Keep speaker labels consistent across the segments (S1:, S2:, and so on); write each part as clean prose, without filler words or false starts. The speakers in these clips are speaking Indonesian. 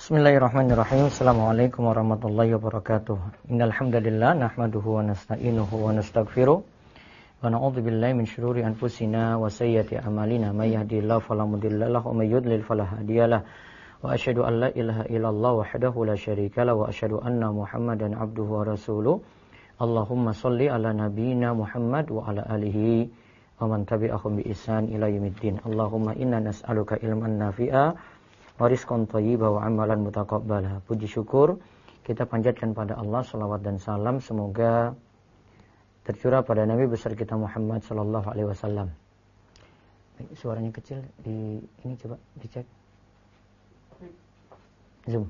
S1: Bismillahirrahmanirrahim. Assalamualaikum warahmatullahi wabarakatuh. Innal hamdalillah nahmaduhu wa nasta'inuhu wa nastaghfiruh wa na'udzu billahi min shururi anfusina wa sayyiati a'malina may yahdihillahu fala mudilla lahu wa may yudlil fala hadiyalah. Wa asyhadu an la ilaha illallah wahdahu la syarika lahu wa asyhadu anna Muhammadan abduhu wa rasuluh. Allahumma shalli ala nabiyyina Muhammad wa ala alihi wa man tabi'ahum bi ihsan ila yaumiddin. Allahumma inna nas'aluka ilman nafi'a wa rizqan thayyiban wa amalan mutaqabbala. Puji syukur kita panjatkan pada Allah, salawat dan salam semoga tercurah pada Nabi besar kita Muhammad sallallahu alaihi wasallam. Suaranya kecil di ini coba dicek. Zoom.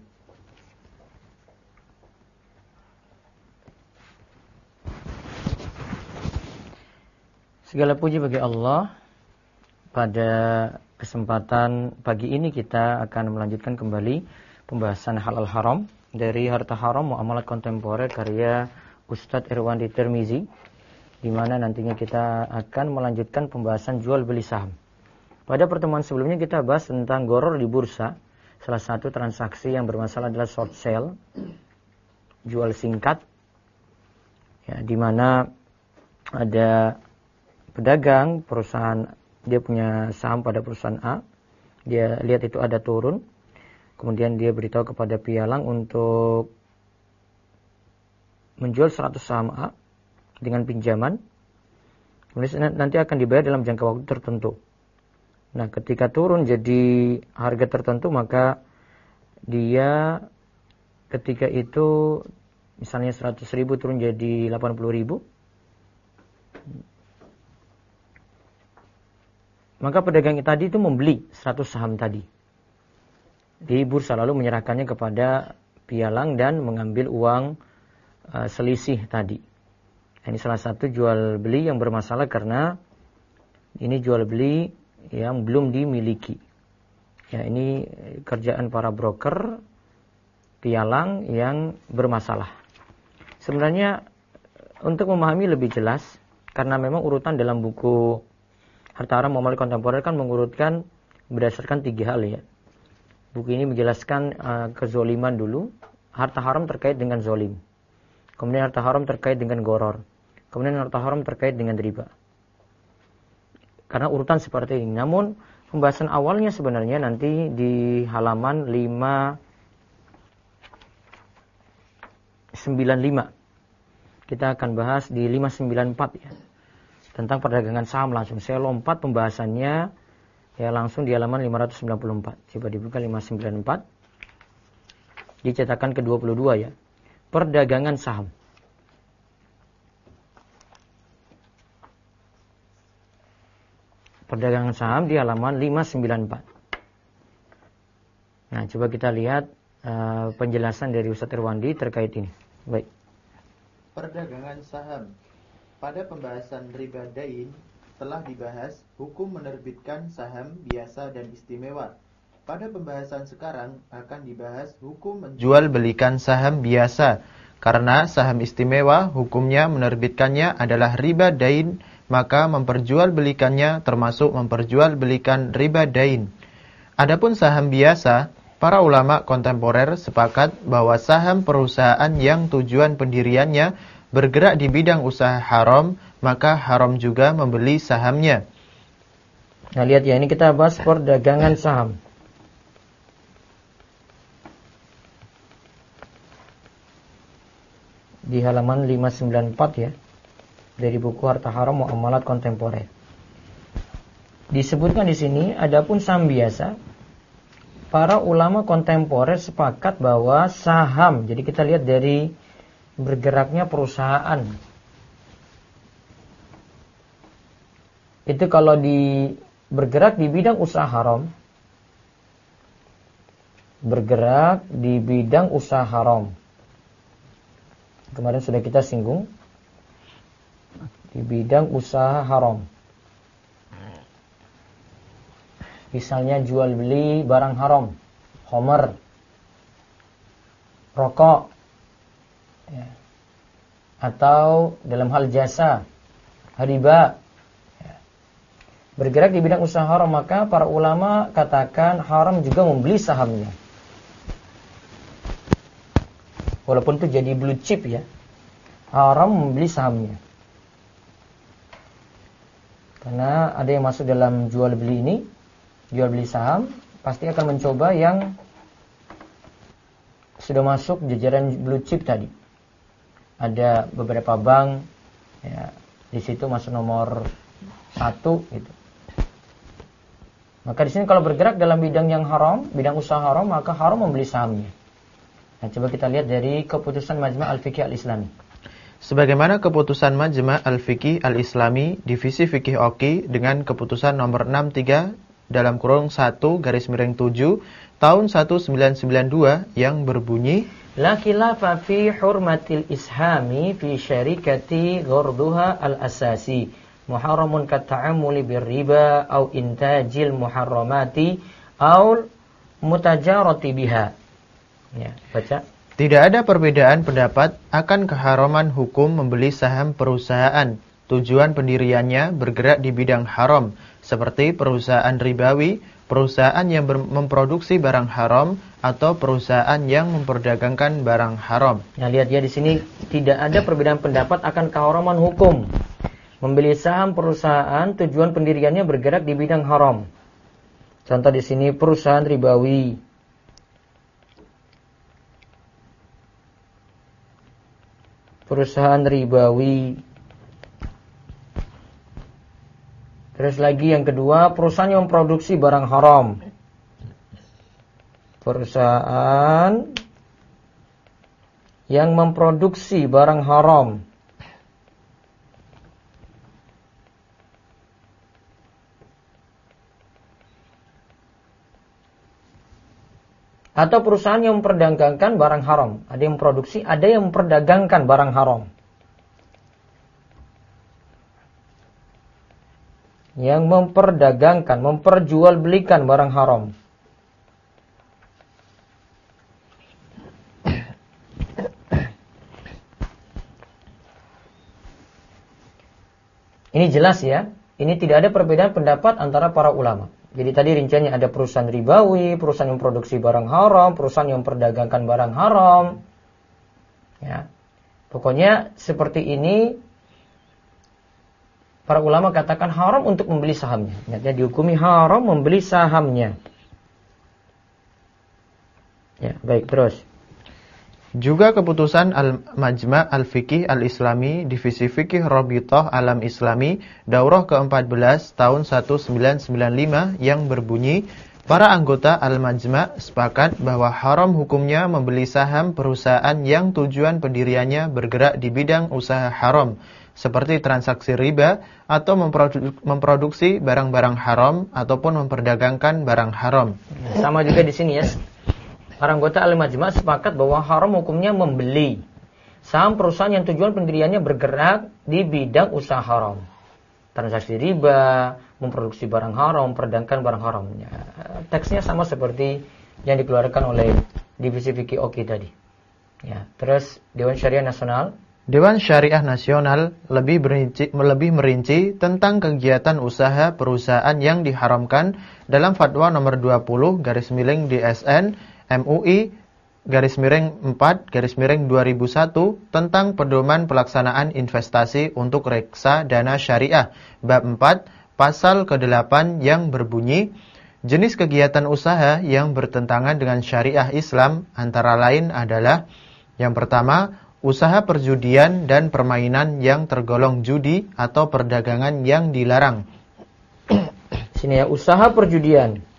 S1: Segala puji bagi Allah. Pada kesempatan pagi ini kita akan melanjutkan kembali pembahasan halal haram dari harta haram muamalat kontemporer karya Ustadz Irwandi Tirmizi, di mana nantinya kita akan melanjutkan pembahasan jual beli saham. Pada pertemuan sebelumnya kita bahas tentang goror di bursa. Salah satu transaksi yang bermasalah adalah short sale, jual singkat, ya, di mana ada pedagang perusahaan, dia punya saham pada perusahaan A, dia lihat itu ada turun, kemudian dia beritahu kepada pialang untuk menjual 100 saham A dengan pinjaman, kemudian nanti akan dibayar dalam jangka waktu tertentu. Nah, ketika turun jadi harga tertentu, maka dia ketika itu misalnya 100.000 turun jadi 80.000, maka pedagang tadi itu membeli 100 saham tadi di bursa, lalu menyerahkannya kepada pialang dan mengambil uang selisih tadi. Ini salah satu jual beli yang bermasalah karena ini jual beli yang belum dimiliki. Ya, ini kerjaan para broker pialang yang bermasalah. Sebenarnya untuk memahami lebih jelas, karena memang urutan dalam buku Harta Haram Muamalat Kontemporer kan mengurutkan berdasarkan 3 hal, ya. Buku ini menjelaskan kezoliman dulu, harta haram terkait dengan zolim, kemudian harta haram terkait dengan goror, kemudian harta haram terkait dengan riba. Karena urutan seperti ini. Namun pembahasan awalnya sebenarnya nanti di halaman 595. Kita akan bahas di 594, ya, tentang perdagangan saham langsung. Saya lompat pembahasannya, ya, langsung di halaman 594. Coba dibuka 594. Dicetakan ke-22, ya. Perdagangan saham. Perdagangan saham di halaman 594. Nah, coba kita lihat penjelasan dari Ustadz Irwandi terkait ini. Baik.
S2: Perdagangan saham. Pada pembahasan riba dain telah dibahas hukum menerbitkan saham biasa dan istimewa. Pada pembahasan sekarang akan dibahas hukum menjual belikan saham biasa. Karena saham istimewa hukumnya menerbitkannya adalah riba dain, maka memperjualbelikannya termasuk memperjualbelikan riba dain. Adapun saham biasa, para ulama kontemporer sepakat bahwa saham perusahaan yang tujuan pendiriannya bergerak di bidang usaha haram, maka haram juga membeli sahamnya.
S1: Nah, lihat ya, ini kita bahas perdagangan saham. Di halaman 594, ya, dari buku Harta Haram Muamalat Kontemporer. Disebutkan di sini, adapun saham biasa, para ulama kontemporer sepakat bahwa saham, jadi kita lihat dari bergeraknya perusahaan. Itu kalau bergerak di bidang usaha haram, bergerak di bidang usaha haram. Kemarin sudah kita singgung, di bidang usaha haram. Misalnya jual beli barang haram, khamar, rokok, ya, atau dalam hal jasa, riba, ya. Bergerak di bidang usaha haram, maka para ulama katakan haram juga membeli sahamnya. walaupun itu jadi blue chip ya, haram membeli sahamnya. Karena ada yang masuk dalam jual beli ini, jual beli saham, pasti akan mencoba yang sudah masuk jajaran blue chip tadi. Ada beberapa bank, ya, di situ masuk nomor 1 gitu. Maka di sini kalau bergerak dalam bidang yang haram, bidang usaha haram, maka haram membeli sahamnya. Nah, coba kita lihat dari keputusan Majma' Al-Fiqih Al-Islami.
S2: Sebagaimana keputusan Majma' Al-Fiqih Al-Islami Divisi Fikih Oki dengan keputusan nomor 63/1/7 tahun 1992 yang berbunyi,
S1: La khilafa fi hurmatil ishami fi syarikati ghurduha al-asasi muharramun kata'amuli birriba au intajil muharramati au mutajarati biha. Ya, baca.
S2: tidak ada perbedaan pendapat akan keharaman hukum membeli saham perusahaan. Tujuan pendiriannya bergerak di bidang haram, seperti perusahaan ribawi, perusahaan yang memproduksi barang haram, atau perusahaan yang memperdagangkan barang haram.
S1: Nah, lihat ya di sini tidak ada perbedaan pendapat akan keharaman hukum membeli saham perusahaan. Tujuan pendiriannya bergerak di bidang haram. Contoh di sini perusahaan ribawi. Perusahaan ribawi. Terus lagi yang kedua, perusahaan yang memproduksi barang haram. Perusahaan yang memproduksi barang haram. Atau perusahaan yang memperdagangkan barang haram. Ada yang memproduksi, ada yang memperdagangkan barang haram. Yang memperdagangkan, memperjualbelikan barang haram. Ini jelas ya. Ini tidak ada perbedaan pendapat antara para ulama. Jadi tadi rinciannya ada perusahaan ribawi, perusahaan yang produksi barang haram, perusahaan yang memperdagangkan barang haram. Ya. Pokoknya seperti ini para ulama katakan haram untuk membeli sahamnya. Jadi dihukumi haram membeli sahamnya. Ya, baik, terus.
S2: Juga keputusan Al-Majma' Al-Fiqih Al-Islami Divisi Fikih Rabithah Alam Islami Daurah ke-14 tahun 1995 yang berbunyi, para anggota Al-Majma' sepakat bahwa haram hukumnya membeli saham perusahaan yang tujuan pendiriannya bergerak di bidang usaha haram, seperti transaksi riba atau memproduksi barang-barang haram ataupun memperdagangkan barang haram.
S1: Sama juga di sini ya. Para anggota Al-Majma' sepakat bahwa haram hukumnya membeli saham perusahaan yang tujuan pendiriannya bergerak di bidang usaha haram. Transaksi riba, memproduksi barang haram, memperdagangkan barang haram. Ya, teksnya sama seperti yang dikeluarkan oleh Divisi Fikih Oki tadi. Ya, terus Dewan Syariah Nasional.
S2: Dewan Syariah Nasional lebih merinci tentang kegiatan usaha perusahaan yang diharamkan dalam Fatwa nomor 20/DSN MUI _4/2001 tentang pedoman pelaksanaan investasi untuk reksa dana syariah bab 4 pasal ke-8 yang berbunyi, jenis kegiatan usaha yang bertentangan dengan syariah Islam antara lain adalah, yang pertama, usaha perjudian dan permainan yang tergolong judi atau perdagangan yang dilarang.
S1: Sini ya, usaha perjudian.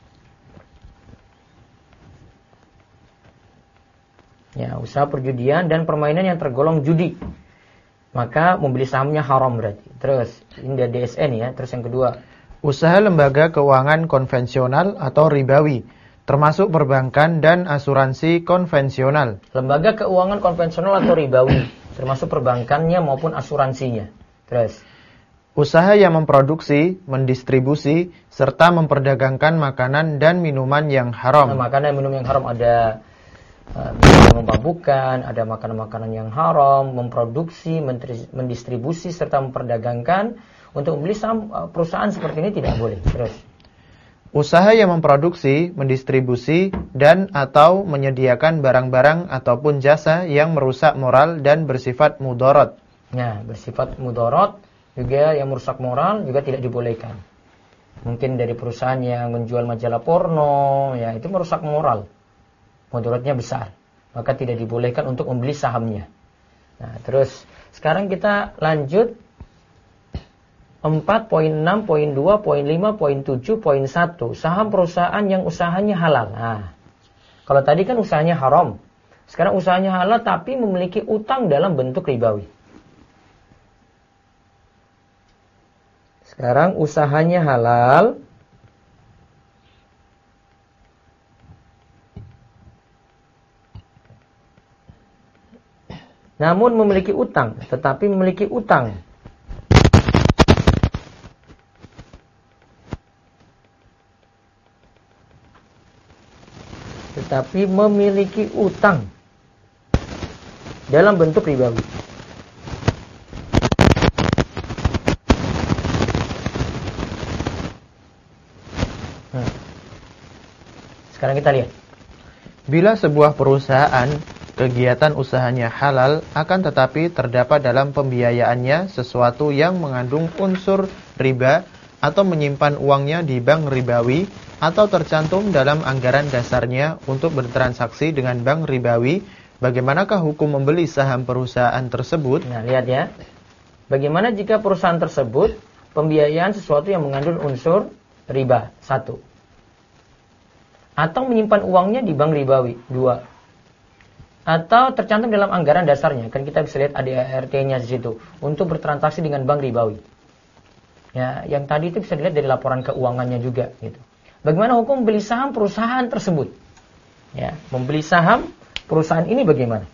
S1: Ya, usaha perjudian dan permainan yang tergolong judi. Maka membeli sahamnya haram berarti. Terus, ini dari DSN ya. Terus yang kedua,
S2: usaha lembaga keuangan konvensional atau ribawi, termasuk perbankan dan asuransi konvensional.
S1: Lembaga keuangan konvensional atau ribawi, termasuk perbankannya maupun asuransinya. Terus,
S2: usaha yang memproduksi, mendistribusi, serta memperdagangkan makanan dan minuman yang haram.
S1: Nah, makanan dan minum yang haram ada minuman memabukkan, ada makanan-makanan yang haram, memproduksi, mendistribusi, serta memperdagangkan. Untuk membeli saham perusahaan seperti ini tidak boleh. Terus,
S2: Usaha yang memproduksi, mendistribusi, dan atau menyediakan barang-barang ataupun jasa yang merusak moral dan bersifat mudorot.
S1: Nah, bersifat mudorot juga yang merusak moral juga tidak dibolehkan. Mungkin dari perusahaan yang menjual majalah porno, ya itu merusak moral. Mudorotnya besar. Maka tidak dibolehkan untuk membeli sahamnya. Nah, terus sekarang kita lanjut 4.6.2.5.7.1 saham perusahaan yang usahanya halal. Nah, kalau tadi kan usahanya haram. Sekarang usahanya halal tapi memiliki utang dalam bentuk ribawi. Sekarang usahanya halal namun memiliki utang, tetapi memiliki utang dalam bentuk ribawi. Sekarang kita lihat.
S2: Bila sebuah perusahaan kegiatan usahanya halal, akan tetapi terdapat dalam pembiayaannya sesuatu yang mengandung unsur riba atau menyimpan uangnya di bank ribawi atau tercantum dalam anggaran dasarnya untuk bertransaksi dengan bank ribawi, bagaimanakah hukum membeli saham perusahaan tersebut?
S1: Nah, lihat ya. Bagaimana jika perusahaan tersebut pembiayaan sesuatu yang mengandung unsur riba, 1. Atau menyimpan uangnya di bank ribawi, 2. Atau tercantum dalam anggaran dasarnya, kan kita bisa lihat ADART-nya di situ untuk bertransaksi dengan bank ribawi. Ya, yang tadi itu bisa dilihat dari laporan keuangannya juga gitu. Bagaimana hukum membeli saham perusahaan tersebut? Ya, membeli saham perusahaan ini bagaimana?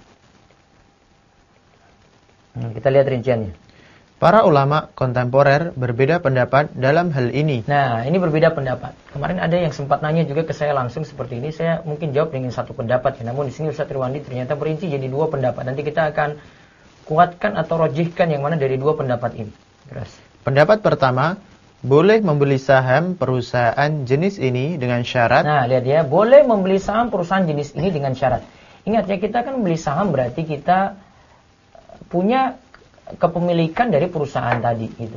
S1: Kita lihat rinciannya.
S2: Para ulama kontemporer berbeda pendapat dalam hal ini.
S1: Nah, ini berbeda pendapat. Kemarin ada yang sempat nanya juga ke saya langsung seperti ini. Saya mungkin jawab dengan satu pendapat. Ya. Namun di sini Ustaz Irwandi ternyata berinci jadi 2 pendapat. Nanti kita akan kuatkan atau rojihkan yang mana dari 2 pendapat ini. Terus.
S2: Pendapat pertama, boleh membeli saham perusahaan jenis ini dengan syarat.
S1: Nah, lihat ya, boleh membeli saham perusahaan jenis ini dengan syarat. Ingat ya, kita kan membeli saham berarti kita punya kepemilikan dari perusahaan tadi gitu.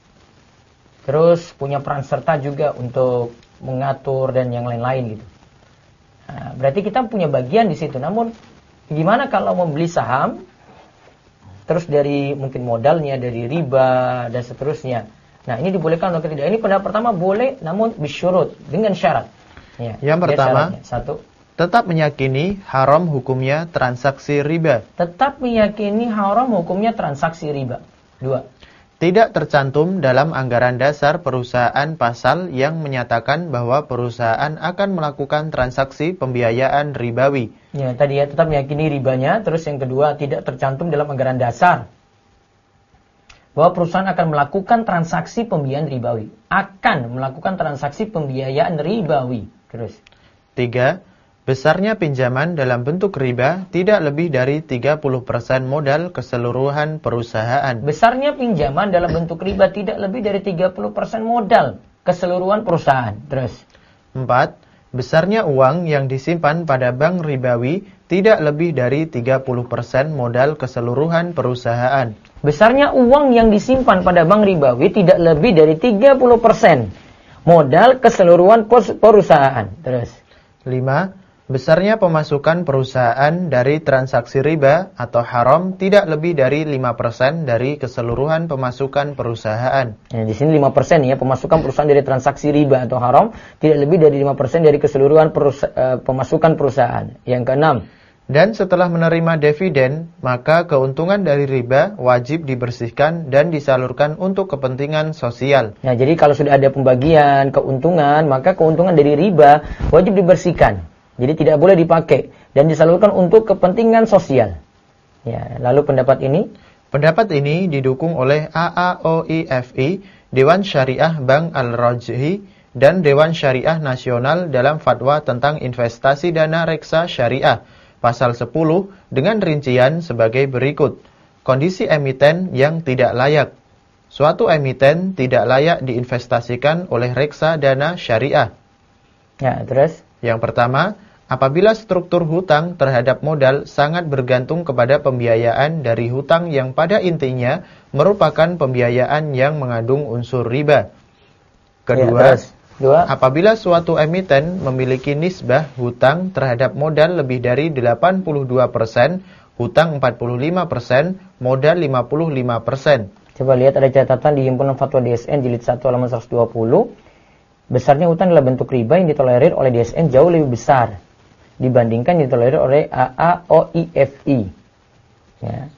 S1: Terus punya peran serta juga untuk mengatur dan yang lain-lain gitu. Nah, berarti kita punya bagian di situ. Namun gimana kalau membeli saham terus dari mungkin modalnya, dari riba dan seterusnya. Nah, ini dibolehkan atau tidak? Ini pendapat pertama boleh, namun bisyurut, dengan syarat. Ya,
S2: yang pertama,
S1: 1.
S2: Tetap meyakini haram hukumnya transaksi riba.
S1: Tetap meyakini haram hukumnya transaksi riba. 2.
S2: Tidak tercantum dalam anggaran dasar perusahaan pasal yang menyatakan bahwa perusahaan akan melakukan transaksi pembiayaan ribawi.
S1: Ya, tadi ya, tetap meyakini ribanya. Terus yang kedua, tidak tercantum dalam anggaran dasar bahwa perusahaan akan melakukan transaksi pembiayaan ribawi. Akan melakukan transaksi pembiayaan ribawi. Terus.
S2: 3. Besarnya pinjaman dalam bentuk riba tidak lebih dari 30% modal keseluruhan perusahaan.
S1: Besarnya pinjaman dalam bentuk riba tidak lebih dari 30% modal keseluruhan perusahaan. Terus.
S2: 4. Besarnya uang yang disimpan pada bank ribawi tidak lebih dari 30% modal keseluruhan perusahaan.
S1: Besarnya uang yang disimpan pada bank ribawi tidak lebih dari 30% modal keseluruhan perusahaan. Terus.
S2: 5. Besarnya pemasukan perusahaan dari transaksi riba atau haram tidak lebih dari 5% dari keseluruhan pemasukan perusahaan.
S1: Ya, di sini 5% ya, pemasukan perusahaan dari transaksi riba atau haram tidak lebih dari 5% dari keseluruhan pemasukan perusahaan. Yang keenam.
S2: Dan setelah menerima dividen, maka keuntungan dari riba wajib dibersihkan dan disalurkan untuk kepentingan sosial.
S1: Nah, jadi kalau sudah ada pembagian keuntungan, maka keuntungan dari riba wajib dibersihkan. Jadi tidak boleh dipakai dan disalurkan untuk kepentingan sosial. Ya, lalu pendapat ini?
S2: Pendapat ini didukung oleh AAOIFI, Dewan Syariah Bank Al-Rajhi, dan Dewan Syariah Nasional dalam fatwa tentang investasi dana reksa syariah, pasal 10 dengan rincian sebagai berikut. Kondisi emiten yang tidak layak. Suatu emiten tidak layak diinvestasikan oleh reksa dana syariah.
S1: Ya, terus?
S2: Yang pertama, apabila struktur hutang terhadap modal sangat bergantung kepada pembiayaan dari hutang yang pada intinya merupakan pembiayaan yang mengandung unsur riba. Kedua, apabila suatu emiten memiliki nisbah hutang terhadap modal lebih dari 82%, hutang 45%, modal 55%.
S1: Coba lihat ada catatan di Himpunan Fatwa DSN jilid 1 halaman 120. Besarnya hutang dalam bentuk riba yang ditolerir oleh DSN jauh lebih besar dibandingkan yang ditolerir oleh AAOIFI. Ya.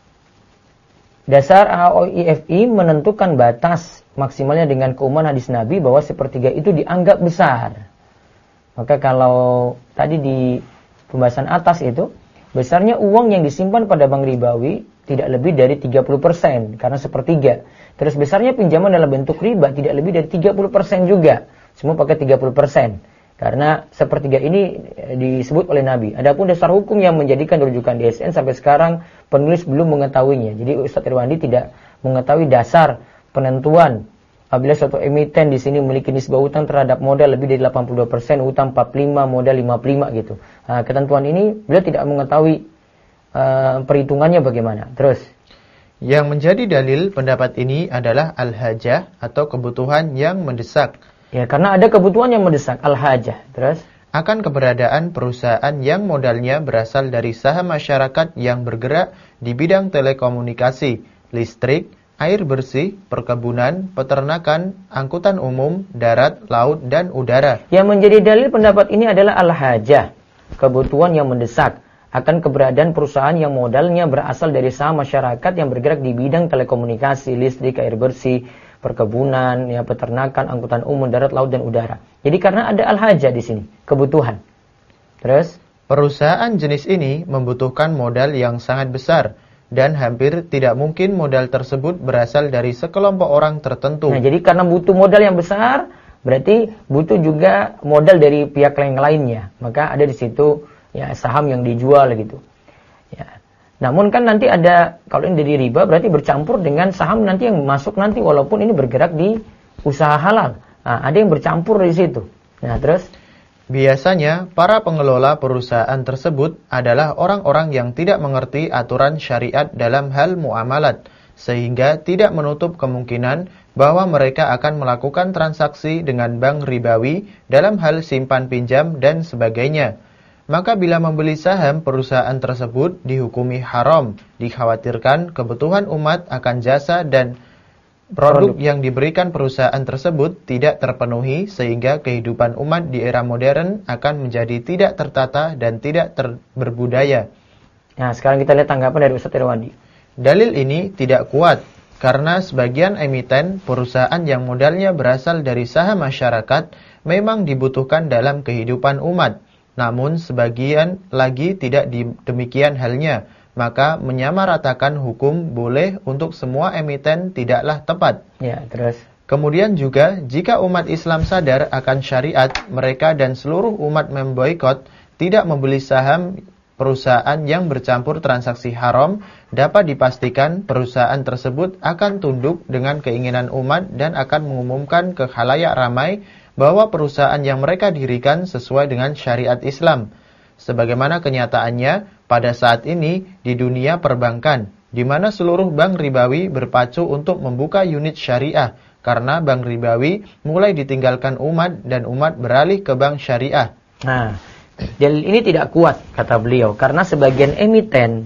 S1: Dasar AAOIFI menentukan batas maksimalnya dengan keumuman hadis Nabi bahwa sepertiga itu dianggap besar. Maka kalau tadi di pembahasan atas itu, besarnya uang yang disimpan pada bank ribawi tidak lebih dari 30% karena sepertiga. Terus besarnya pinjaman dalam bentuk riba tidak lebih dari 30% juga. Semua pakai 30%. Karena sepertiga ini disebut oleh Nabi. Adapun dasar hukum yang menjadikan rujukan DSN sampai sekarang penulis belum mengetahuinya. Jadi Ustaz Irwandi tidak mengetahui dasar penentuan apabila suatu emiten di sini memiliki nisbah hutang terhadap modal lebih dari 82%, hutang 45, modal 55 gitu. Nah, ketentuan ini beliau tidak mengetahui perhitungannya bagaimana. Terus
S2: yang menjadi dalil pendapat ini adalah al-hajah atau kebutuhan yang mendesak.
S1: Ya, karena ada kebutuhan yang mendesak, al-hajah. Terus
S2: akan keberadaan perusahaan yang modalnya berasal dari saham masyarakat yang bergerak di bidang telekomunikasi, listrik, air bersih, perkebunan, peternakan, angkutan umum, darat, laut, dan udara.
S1: Yang menjadi dalil pendapat ini adalah al-hajah, kebutuhan yang mendesak, akan keberadaan perusahaan yang modalnya berasal dari saham masyarakat yang bergerak di bidang telekomunikasi, listrik, air bersih, perkebunan, ya, peternakan, angkutan umum, darat, laut, dan udara. Jadi karena ada al-hajah di sini, kebutuhan. Terus
S2: perusahaan jenis ini membutuhkan modal yang sangat besar dan hampir tidak mungkin modal tersebut berasal dari sekelompok orang tertentu.
S1: Nah, jadi karena butuh modal yang besar, berarti butuh juga modal dari pihak yang lainnya. Maka ada di situ ya saham yang dijual gitu. Ya. Namun kan nanti ada, kalau ini dari riba berarti bercampur dengan saham nanti yang masuk nanti walaupun ini bergerak di usaha halal. Nah, ada yang bercampur di situ. Nah, terus
S2: biasanya para pengelola perusahaan tersebut adalah orang-orang yang tidak mengerti aturan syariat dalam hal muamalat, sehingga tidak menutup kemungkinan bahwa mereka akan melakukan transaksi dengan bank ribawi dalam hal simpan pinjam dan sebagainya. Maka bila membeli saham perusahaan tersebut dihukumi haram, dikhawatirkan kebutuhan umat akan jasa dan produk yang diberikan perusahaan tersebut tidak terpenuhi sehingga kehidupan umat di era modern akan menjadi tidak tertata dan tidak berbudaya.
S1: Nah, sekarang kita lihat tanggapan dari Ustaz Irwandi.
S2: Dalil ini tidak kuat karena sebagian emiten perusahaan yang modalnya berasal dari saham masyarakat memang dibutuhkan dalam kehidupan umat. Namun sebagian lagi tidak demikian halnya, maka menyamaratakan hukum boleh untuk semua emiten tidaklah tepat.
S1: Ya, terus.
S2: Kemudian juga jika umat Islam sadar akan syariat, mereka dan seluruh umat memboikot tidak membeli saham perusahaan yang bercampur transaksi haram, dapat dipastikan perusahaan tersebut akan tunduk dengan keinginan umat dan akan mengumumkan ke khalayak ramai bahwa perusahaan yang mereka dirikan sesuai dengan syariat Islam. Sebagaimana kenyataannya pada saat ini di dunia perbankan, di mana seluruh bank ribawi berpacu untuk membuka unit syariah, karena bank ribawi mulai ditinggalkan umat dan umat beralih ke bank syariah.
S1: Nah, dalil ini tidak kuat kata beliau, karena sebagian emiten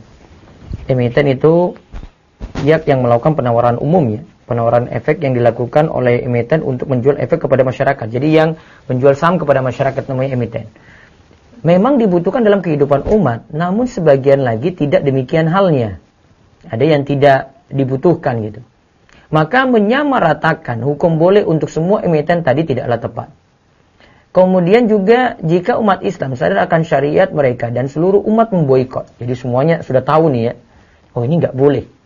S1: itu pihak yang melakukan penawaran umum ya. Penawaran efek yang dilakukan oleh emiten untuk menjual efek kepada masyarakat. Jadi yang menjual saham kepada masyarakat namanya emiten. Memang dibutuhkan dalam kehidupan umat, namun sebagian lagi tidak demikian halnya. Ada yang tidak dibutuhkan gitu. Maka menyamaratakan hukum boleh untuk semua emiten tadi tidaklah tepat. Kemudian juga jika umat Islam sadar akan syariat mereka dan seluruh umat memboikot. Jadi semuanya sudah tahu nih ya. Oh, ini nggak boleh.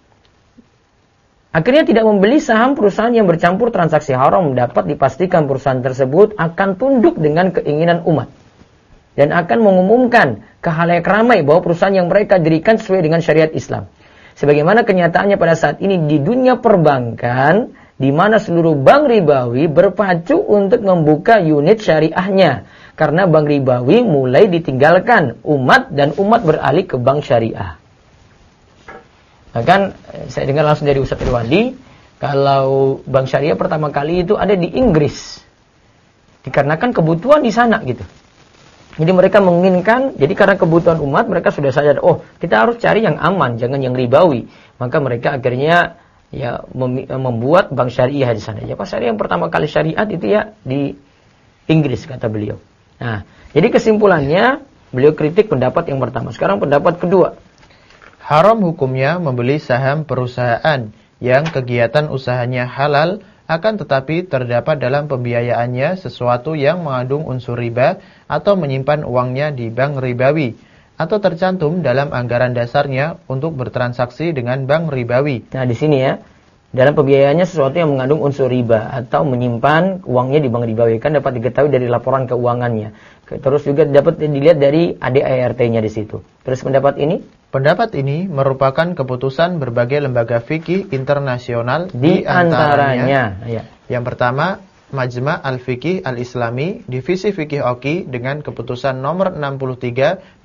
S1: Akhirnya tidak membeli saham perusahaan yang bercampur transaksi haram, dapat dipastikan perusahaan tersebut akan tunduk dengan keinginan umat. Dan akan mengumumkan ke khalayak ramai bahwa perusahaan yang mereka dirikan sesuai dengan syariat Islam. Sebagaimana kenyataannya pada saat ini di dunia perbankan, di mana seluruh bank ribawi berpacu untuk membuka unit syariahnya. Karena bank ribawi mulai ditinggalkan umat dan umat beralih ke bank syariah. Bahkan saya dengar langsung dari Ustaz Irwandi, kalau bank syariah pertama kali itu ada di Inggris. Dikarenakan kebutuhan di sana gitu. Jadi mereka menginginkan, jadi karena kebutuhan umat mereka sudah sadar, oh kita harus cari yang aman, jangan yang ribawi. Maka mereka akhirnya ya membuat bank syariah di sana. Ya, bank syariah yang pertama kali syariat itu ya di Inggris kata beliau. Nah, jadi kesimpulannya beliau kritik pendapat yang pertama. Sekarang pendapat kedua.
S2: Haram hukumnya membeli saham perusahaan yang kegiatan usahanya halal, akan tetapi terdapat dalam pembiayaannya sesuatu yang mengandung unsur riba atau menyimpan uangnya di bank ribawi, atau tercantum dalam anggaran dasarnya untuk bertransaksi dengan bank ribawi.
S1: Nah, di sini ya, dalam pembiayaannya sesuatu yang mengandung unsur riba atau menyimpan uangnya di bank ribawi, kan dapat diketahui dari laporan keuangannya. Terus juga dapat dilihat dari ADART-nya di situ. Terus pendapat ini?
S2: Pendapat ini merupakan keputusan berbagai lembaga fikih internasional
S1: di antaranya. Ya.
S2: Yang pertama, Majma' Al-Fiqih Al-Islami, Divisi Fikih Oki dengan keputusan nomor 63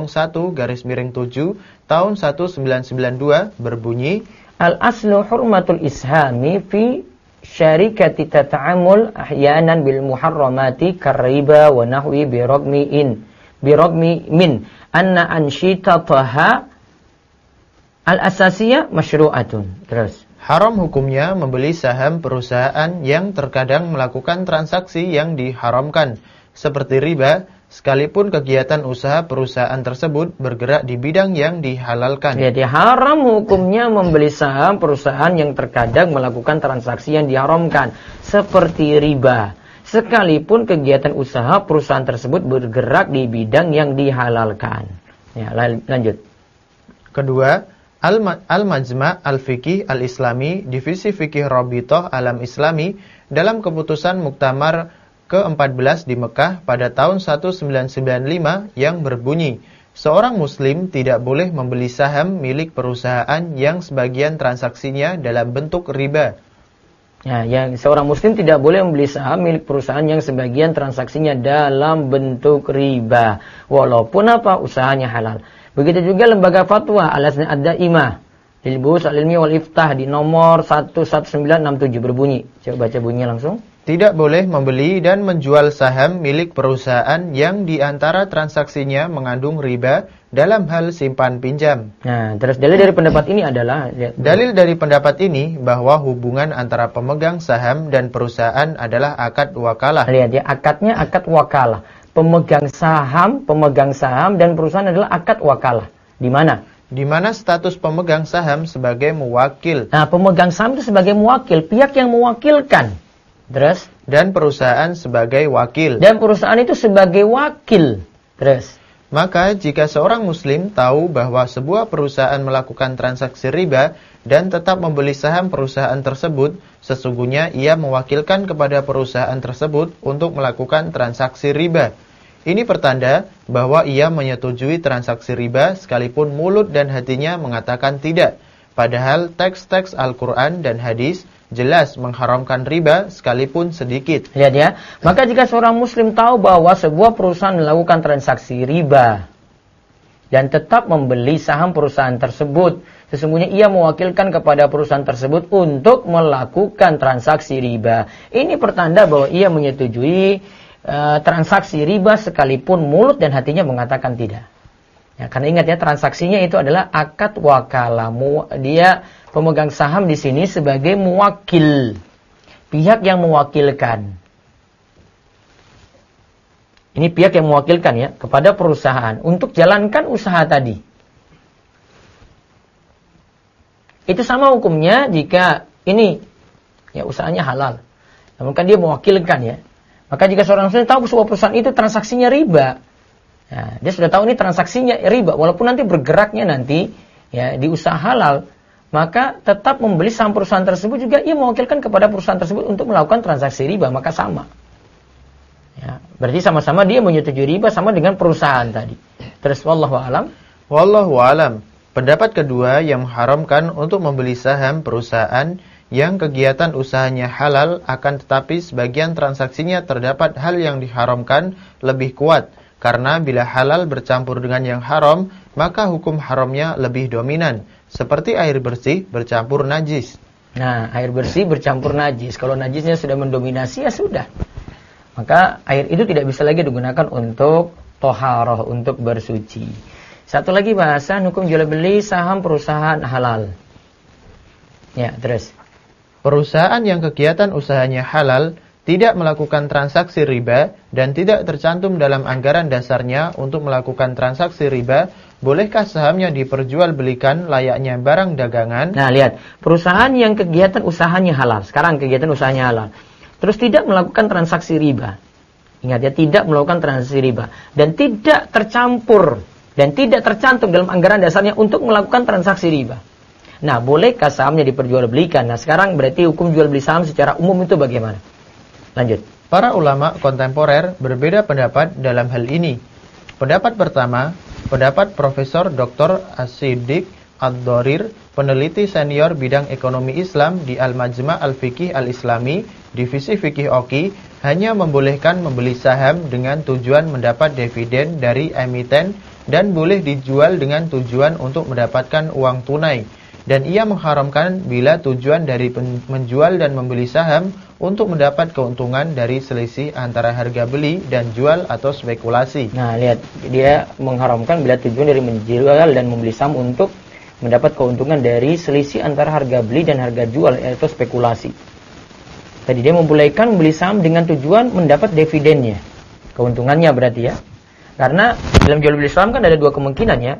S2: /1/7 tahun 1992 berbunyi,
S1: Al-aslu hurmatul ishami fi syarikati tata'amul ahyanan bil muharramati karriba wa nahwi birogmi min anna anshitataha al-asasiyah masyru'atun. Terus.
S2: Haram hukumnya membeli saham perusahaan yang terkadang melakukan transaksi yang diharamkan, seperti riba, sekalipun kegiatan usaha perusahaan tersebut bergerak di bidang yang dihalalkan.
S1: Jadi haram hukumnya membeli saham perusahaan yang terkadang melakukan transaksi yang diharamkan, seperti riba, sekalipun kegiatan usaha perusahaan tersebut bergerak di bidang yang dihalalkan. Ya, lanjut.
S2: Kedua, Al-Majma' Al-Fiqih Al-Islami, Divisi Fikih Rabithah Alam Islami, dalam keputusan Muktamar ke-14 di Mekah pada tahun 1995 yang berbunyi, seorang muslim tidak boleh membeli saham milik perusahaan yang sebagian transaksinya dalam bentuk riba.
S1: Ya, yang seorang muslim tidak boleh membeli saham milik perusahaan yang sebagian transaksinya dalam bentuk riba, walaupun apa usahanya halal. Begitu juga lembaga fatwa Al-Lajnah Ad-Daimah lil Buhus Al-Ilmiyah wal Iftah di nomor 11967 berbunyi. Coba baca bunyinya langsung.
S2: Tidak boleh membeli dan menjual saham milik perusahaan yang di antara transaksinya mengandung riba dalam hal simpan pinjam.
S1: Nah, terus dalil dari pendapat ini adalah
S2: dalil dari pendapat ini bahwa hubungan antara pemegang saham dan perusahaan adalah akad wakalah.
S1: Lihat ya, akadnya akad wakalah. Pemegang saham dan perusahaan adalah akad wakalah. Di mana?
S2: Di mana status pemegang saham sebagai muwakil.
S1: Nah, pemegang saham itu sebagai muwakil, pihak yang mewakilkan. Terus?
S2: Dan perusahaan sebagai wakil.
S1: Dan perusahaan itu sebagai wakil. Terus?
S2: Maka jika seorang muslim tahu bahwa sebuah perusahaan melakukan transaksi riba dan tetap membeli saham perusahaan tersebut, sesungguhnya ia mewakilkan kepada perusahaan tersebut untuk melakukan transaksi riba. Ini pertanda bahwa ia menyetujui transaksi riba sekalipun mulut dan hatinya mengatakan tidak. Padahal teks-teks Al-Quran dan hadis jelas mengharamkan riba sekalipun sedikit.
S1: Lihat ya, maka jika seorang muslim tahu bahwa sebuah perusahaan melakukan transaksi riba dan tetap membeli saham perusahaan tersebut, sesungguhnya ia mewakilkan kepada perusahaan tersebut untuk melakukan transaksi riba. Ini pertanda bahwa ia menyetujui transaksi riba sekalipun mulut dan hatinya mengatakan tidak. Ya, karena ingat ya, transaksinya itu adalah akad wakalah. Dia pemegang saham di sini sebagai muwakil, pihak yang mewakilkan. Ini pihak yang mewakilkan ya kepada perusahaan untuk jalankan usaha tadi. Itu sama hukumnya jika ini ya usahanya halal, namun kan dia mewakilkan ya. Maka jika seorang muslim tahu sebuah perusahaan itu transaksinya riba, nah, dia sudah tahu ini transaksinya riba, walaupun nanti bergeraknya nanti ya di usaha halal, maka tetap membeli saham perusahaan tersebut juga ia mewakilkan kepada perusahaan tersebut untuk melakukan transaksi riba, maka sama. Ya, berarti sama-sama dia menyetujui riba sama dengan perusahaan tadi. Terus wallahu alam.
S2: Wallahu alam. Pendapat kedua yang mengharamkan untuk membeli saham perusahaan yang kegiatan usahanya halal, akan tetapi sebagian transaksinya terdapat hal yang diharamkan lebih kuat. Karena bila halal bercampur dengan yang haram, maka hukum haramnya lebih dominan. Seperti air bersih bercampur najis.
S1: Nah, air bersih bercampur najis. Kalau najisnya sudah mendominasi, ya sudah. Maka air itu tidak bisa lagi digunakan untuk toharoh, untuk bersuci. Satu lagi bahasan hukum jual beli saham perusahaan halal. Ya, terus.
S2: Perusahaan yang kegiatan usahanya halal tidak melakukan transaksi riba dan tidak tercantum dalam anggaran dasarnya untuk melakukan transaksi riba, bolehkah sahamnya diperjualbelikan layaknya barang dagangan?
S1: Nah, lihat, perusahaan yang kegiatan usahanya halal, sekarang kegiatan usahanya halal, terus tidak melakukan transaksi riba. Ingat ya, tidak melakukan transaksi riba dan tidak tercampur dan tidak tercantum dalam anggaran dasarnya untuk melakukan transaksi riba. Nah, bolehkah sahamnya diperjualbelikan? Nah, sekarang berarti hukum jual beli saham secara umum itu bagaimana? Lanjut.
S2: Para ulama kontemporer berbeda pendapat dalam hal ini. Pendapat pertama, pendapat Profesor Dr. As-Siddiq Ad-Dorir, peneliti senior bidang ekonomi Islam di Al-Majma' Al-Fiqih Al-Islami, Divisi Fikih OKI, hanya membolehkan membeli saham dengan tujuan mendapat dividen dari emiten dan boleh dijual dengan tujuan untuk mendapatkan uang tunai. Dan ia mengharamkan bila tujuan dari menjual dan membeli saham untuk mendapat keuntungan dari selisih antara harga beli dan jual atau spekulasi.
S1: Nah, lihat, dia mengharamkan bila tujuan dari menjual dan membeli saham untuk mendapat keuntungan dari selisih antara harga beli dan harga jual atau spekulasi. Tadi dia membolehkan membeli saham dengan tujuan mendapat dividennya, keuntungannya berarti ya. Karena dalam jual beli saham kan ada dua kemungkinan ya.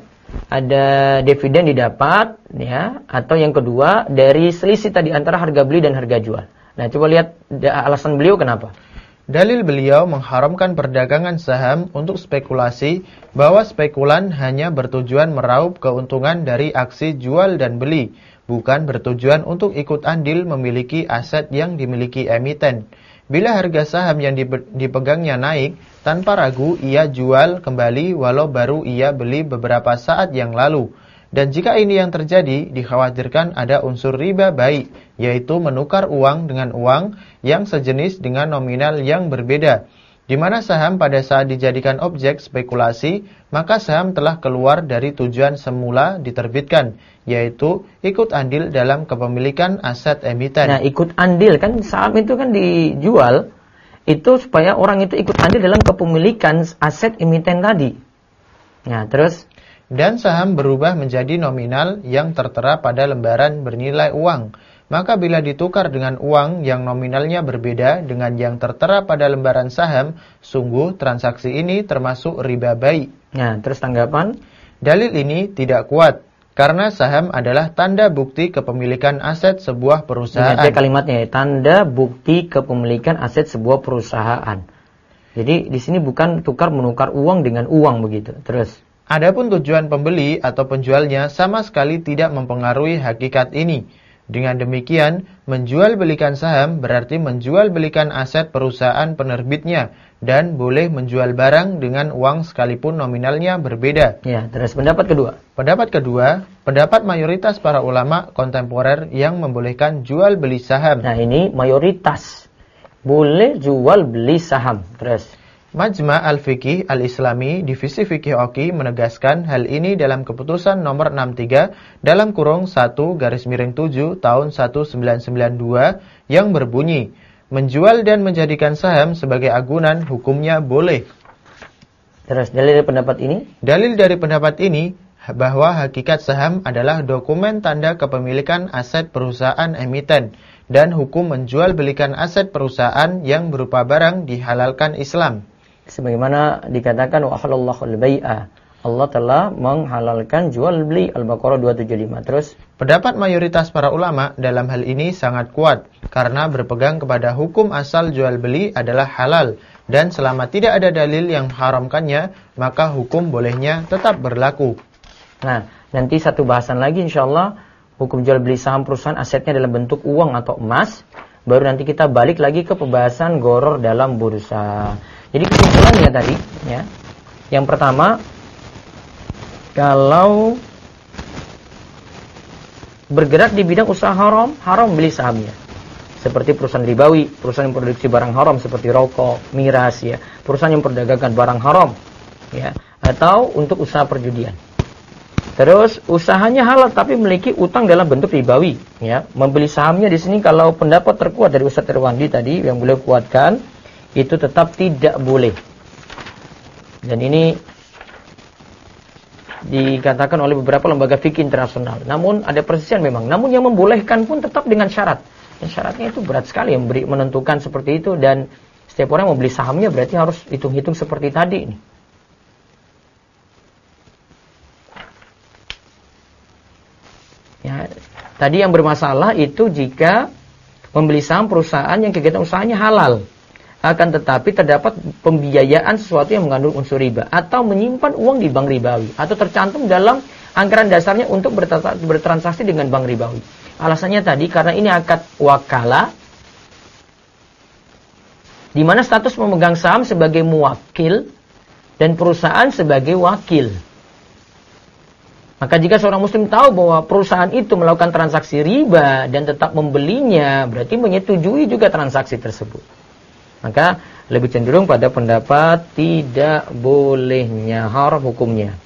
S1: Ada dividen didapat ya, atau yang kedua dari selisih tadi antara harga beli dan harga jual. Nah, coba lihat alasan beliau kenapa.
S2: Dalil beliau mengharamkan perdagangan saham untuk spekulasi, bahwa spekulan hanya bertujuan meraup keuntungan dari aksi jual dan beli, bukan bertujuan untuk ikut andil memiliki aset yang dimiliki emiten. Bila harga saham yang dipegangnya naik, tanpa ragu ia jual kembali walau baru ia beli beberapa saat yang lalu. Dan jika ini yang terjadi, dikhawatirkan ada unsur riba baik, yaitu menukar uang dengan uang yang sejenis dengan nominal yang berbeda. Di mana saham pada saat dijadikan objek spekulasi, maka saham telah keluar dari tujuan semula diterbitkan, yaitu ikut andil dalam kepemilikan aset emiten.
S1: Nah, ikut andil kan saham itu kan dijual itu supaya orang itu ikut andil dalam kepemilikan aset emiten tadi. Nah, terus
S2: dan saham berubah menjadi nominal yang tertera pada lembaran bernilai uang. Maka bila ditukar dengan uang yang nominalnya berbeda dengan yang tertera pada lembaran saham, sungguh transaksi ini termasuk riba baik.
S1: Nah, terus tanggapan?
S2: Dalil ini tidak kuat, karena saham adalah tanda bukti kepemilikan aset sebuah perusahaan.
S1: Ini kalimatnya ya, tanda bukti kepemilikan aset sebuah perusahaan. Jadi di sini bukan menukar uang dengan uang begitu. Terus
S2: adapun tujuan pembeli atau penjualnya sama sekali tidak mempengaruhi hakikat ini. Dengan demikian, menjual belikan saham berarti menjual belikan aset perusahaan penerbitnya dan boleh menjual barang dengan uang sekalipun nominalnya berbeda.
S1: Ya, terus pendapat kedua.
S2: Pendapat kedua, pendapat mayoritas para ulama kontemporer yang membolehkan jual beli saham.
S1: Nah, ini mayoritas. Boleh jual beli saham. Terus
S2: Majma' Al-Fiqih Al-Islami, Divisi Fikih OKI menegaskan hal ini dalam keputusan nomor 63 dalam kurung 1/7 tahun 1992 yang berbunyi, menjual dan menjadikan saham sebagai agunan hukumnya boleh.
S1: Terus dalil dari pendapat ini?
S2: Dalil dari pendapat ini bahwa hakikat saham adalah dokumen tanda kepemilikan aset perusahaan emiten dan hukum menjual belikan aset perusahaan yang berupa barang dihalalkan Islam.
S1: Sebagaimana dikatakan wa halallahu al-bai'a. Allah telah menghalalkan jual beli, Al-Baqarah 275. Terus
S2: pendapat mayoritas para ulama dalam hal ini sangat kuat karena berpegang kepada hukum asal jual beli adalah halal dan selama tidak ada dalil yang mengharamkannya, maka hukum bolehnya tetap berlaku.
S1: Nah, nanti satu bahasan lagi insyaallah hukum jual beli saham perusahaan asetnya dalam bentuk uang atau emas. Baru nanti kita balik lagi ke pembahasan gharar dalam bursa. Jadi kesimpulannya tadi ya. Yang pertama, kalau bergerak di bidang usaha haram, haram beli sahamnya. Seperti perusahaan ribawi, perusahaan yang produksi barang haram seperti rokok, miras ya, perusahaan yang memperdagangkan barang haram ya, atau untuk usaha perjudian. Terus usahanya halal tapi memiliki utang dalam bentuk ribawi ya. Membeli sahamnya di sini kalau pendapat terkuat dari Ustaz Irwandi tadi yang beliau kuatkan itu tetap tidak boleh. Dan ini dikatakan oleh beberapa lembaga fikih internasional. Namun ada persisian memang. Namun yang membolehkan pun tetap dengan syarat. Dan syaratnya itu berat sekali yang menentukan seperti itu. Dan setiap orang yang mau beli sahamnya berarti harus hitung-hitung seperti tadi ini. Ya, tadi yang bermasalah itu jika membeli saham perusahaan yang kegiatan usahanya halal. Akan tetapi terdapat pembiayaan sesuatu yang mengandung unsur riba atau menyimpan uang di bank ribawi atau tercantum dalam anggaran dasarnya untuk bertransaksi dengan bank ribawi. Alasannya tadi karena ini akad wakalah di mana status memegang saham sebagai muwakil dan perusahaan sebagai wakil. Maka jika seorang muslim tahu bahwa perusahaan itu melakukan transaksi riba dan tetap membelinya, berarti menyetujui juga transaksi tersebut. Maka lebih cenderung pada pendapat tidak bolehnya, haram hukumnya.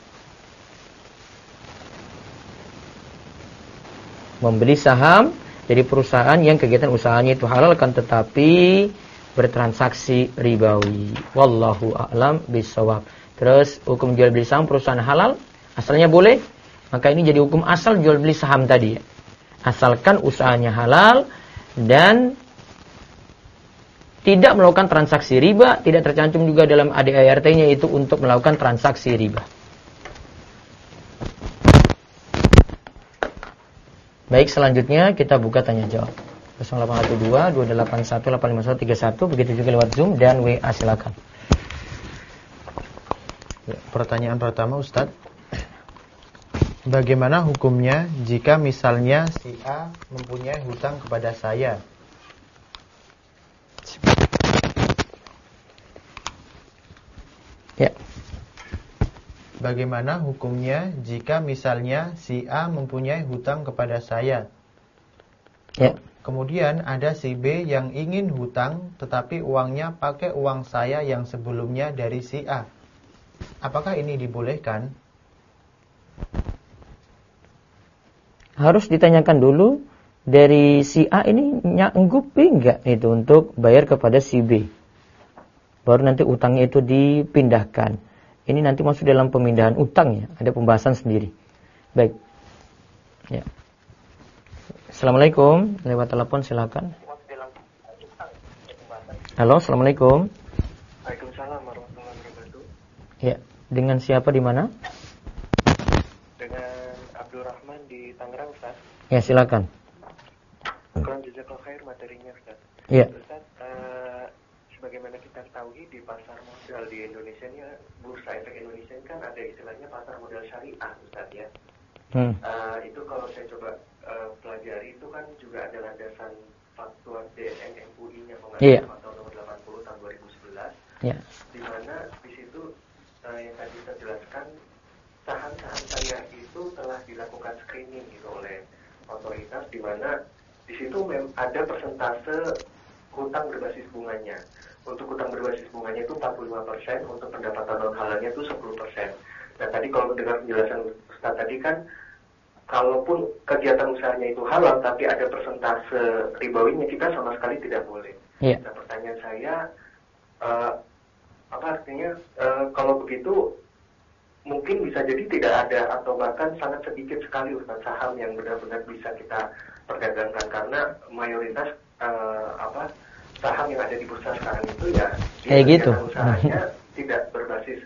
S1: Membeli saham dari perusahaan yang kegiatan usahanya itu halal kan tetapi bertransaksi ribawi. Wallahu a'lam bishawab. Terus hukum jual beli saham perusahaan halal asalnya boleh, maka ini jadi hukum asal jual beli saham tadi ya. Asalkan usahanya halal dan tidak melakukan transaksi riba, tidak tercantum juga dalam ADART-nya itu untuk melakukan transaksi riba. Baik, selanjutnya kita buka tanya jawab. 0812-281-851-31, begitu juga lewat Zoom dan WA, silakan.
S2: Ya, pertanyaan pertama Ustadz. Bagaimana hukumnya jika misalnya si A mempunyai hutang kepada saya?
S1: Ya.
S2: Bagaimana hukumnya jika misalnya si A mempunyai hutang kepada saya?
S1: Ya.
S2: Kemudian ada si B yang ingin hutang tetapi uangnya pakai uang saya yang sebelumnya dari si A. Apakah ini dibolehkan?
S1: Harus ditanyakan dulu dari si A ini nyanggupi enggak itu untuk bayar kepada si B. Baru nanti utangnya itu dipindahkan. Ini nanti masuk dalam pemindahan utang ya. Ada pembahasan sendiri. Baik. Ya. Assalamualaikum. Lewat telepon silakan. Halo, assalamualaikum.
S3: Waalaikumsalam warahmatullahi wabarakatuh.
S1: Ya. Dengan siapa di mana?
S3: Dengan Abdurrahman di Tangerang, Ustaz.
S1: Ya, silakan.
S3: Kurang jazakallahu khair materinya, Ustaz.
S1: Ya.
S3: Ustaz, sebagaimana kita ketahui di pasar modal di Indonesia ini, Bursa Efek Indonesia ini kan ada istilahnya pasar modal syariah, Ustaz ya. Itu kalau saya coba pelajari itu kan juga ada landasan fatwa DSN MUI-nya
S1: Iya.
S3: fatwa nomor 80 tahun 2011.
S1: Ya.
S3: Di mana di situ yang tadi saya jelaskan saham-saham syariah itu telah dilakukan screening gitu oleh otoritas, di mana di situ ada persentase hutang berbasis bunganya. Untuk hutang berbasis bunganya itu 45%, untuk pendapatan non halalnya itu 10%. Nah tadi kalau dengar penjelasan Ustaz tadi kan, kalaupun kegiatan usahanya itu halal tapi ada persentase ribawinya, kita sama sekali tidak boleh.
S1: Yeah.
S3: Nah pertanyaan saya, apa artinya kalau begitu mungkin bisa jadi tidak ada atau bahkan sangat sedikit sekali Ustaz saham yang benar-benar bisa kita perdagangkan, karena mayoritas saham yang ada di bursa sekarang itu ya
S1: kayak gitu.
S3: Usahanya tidak berbasis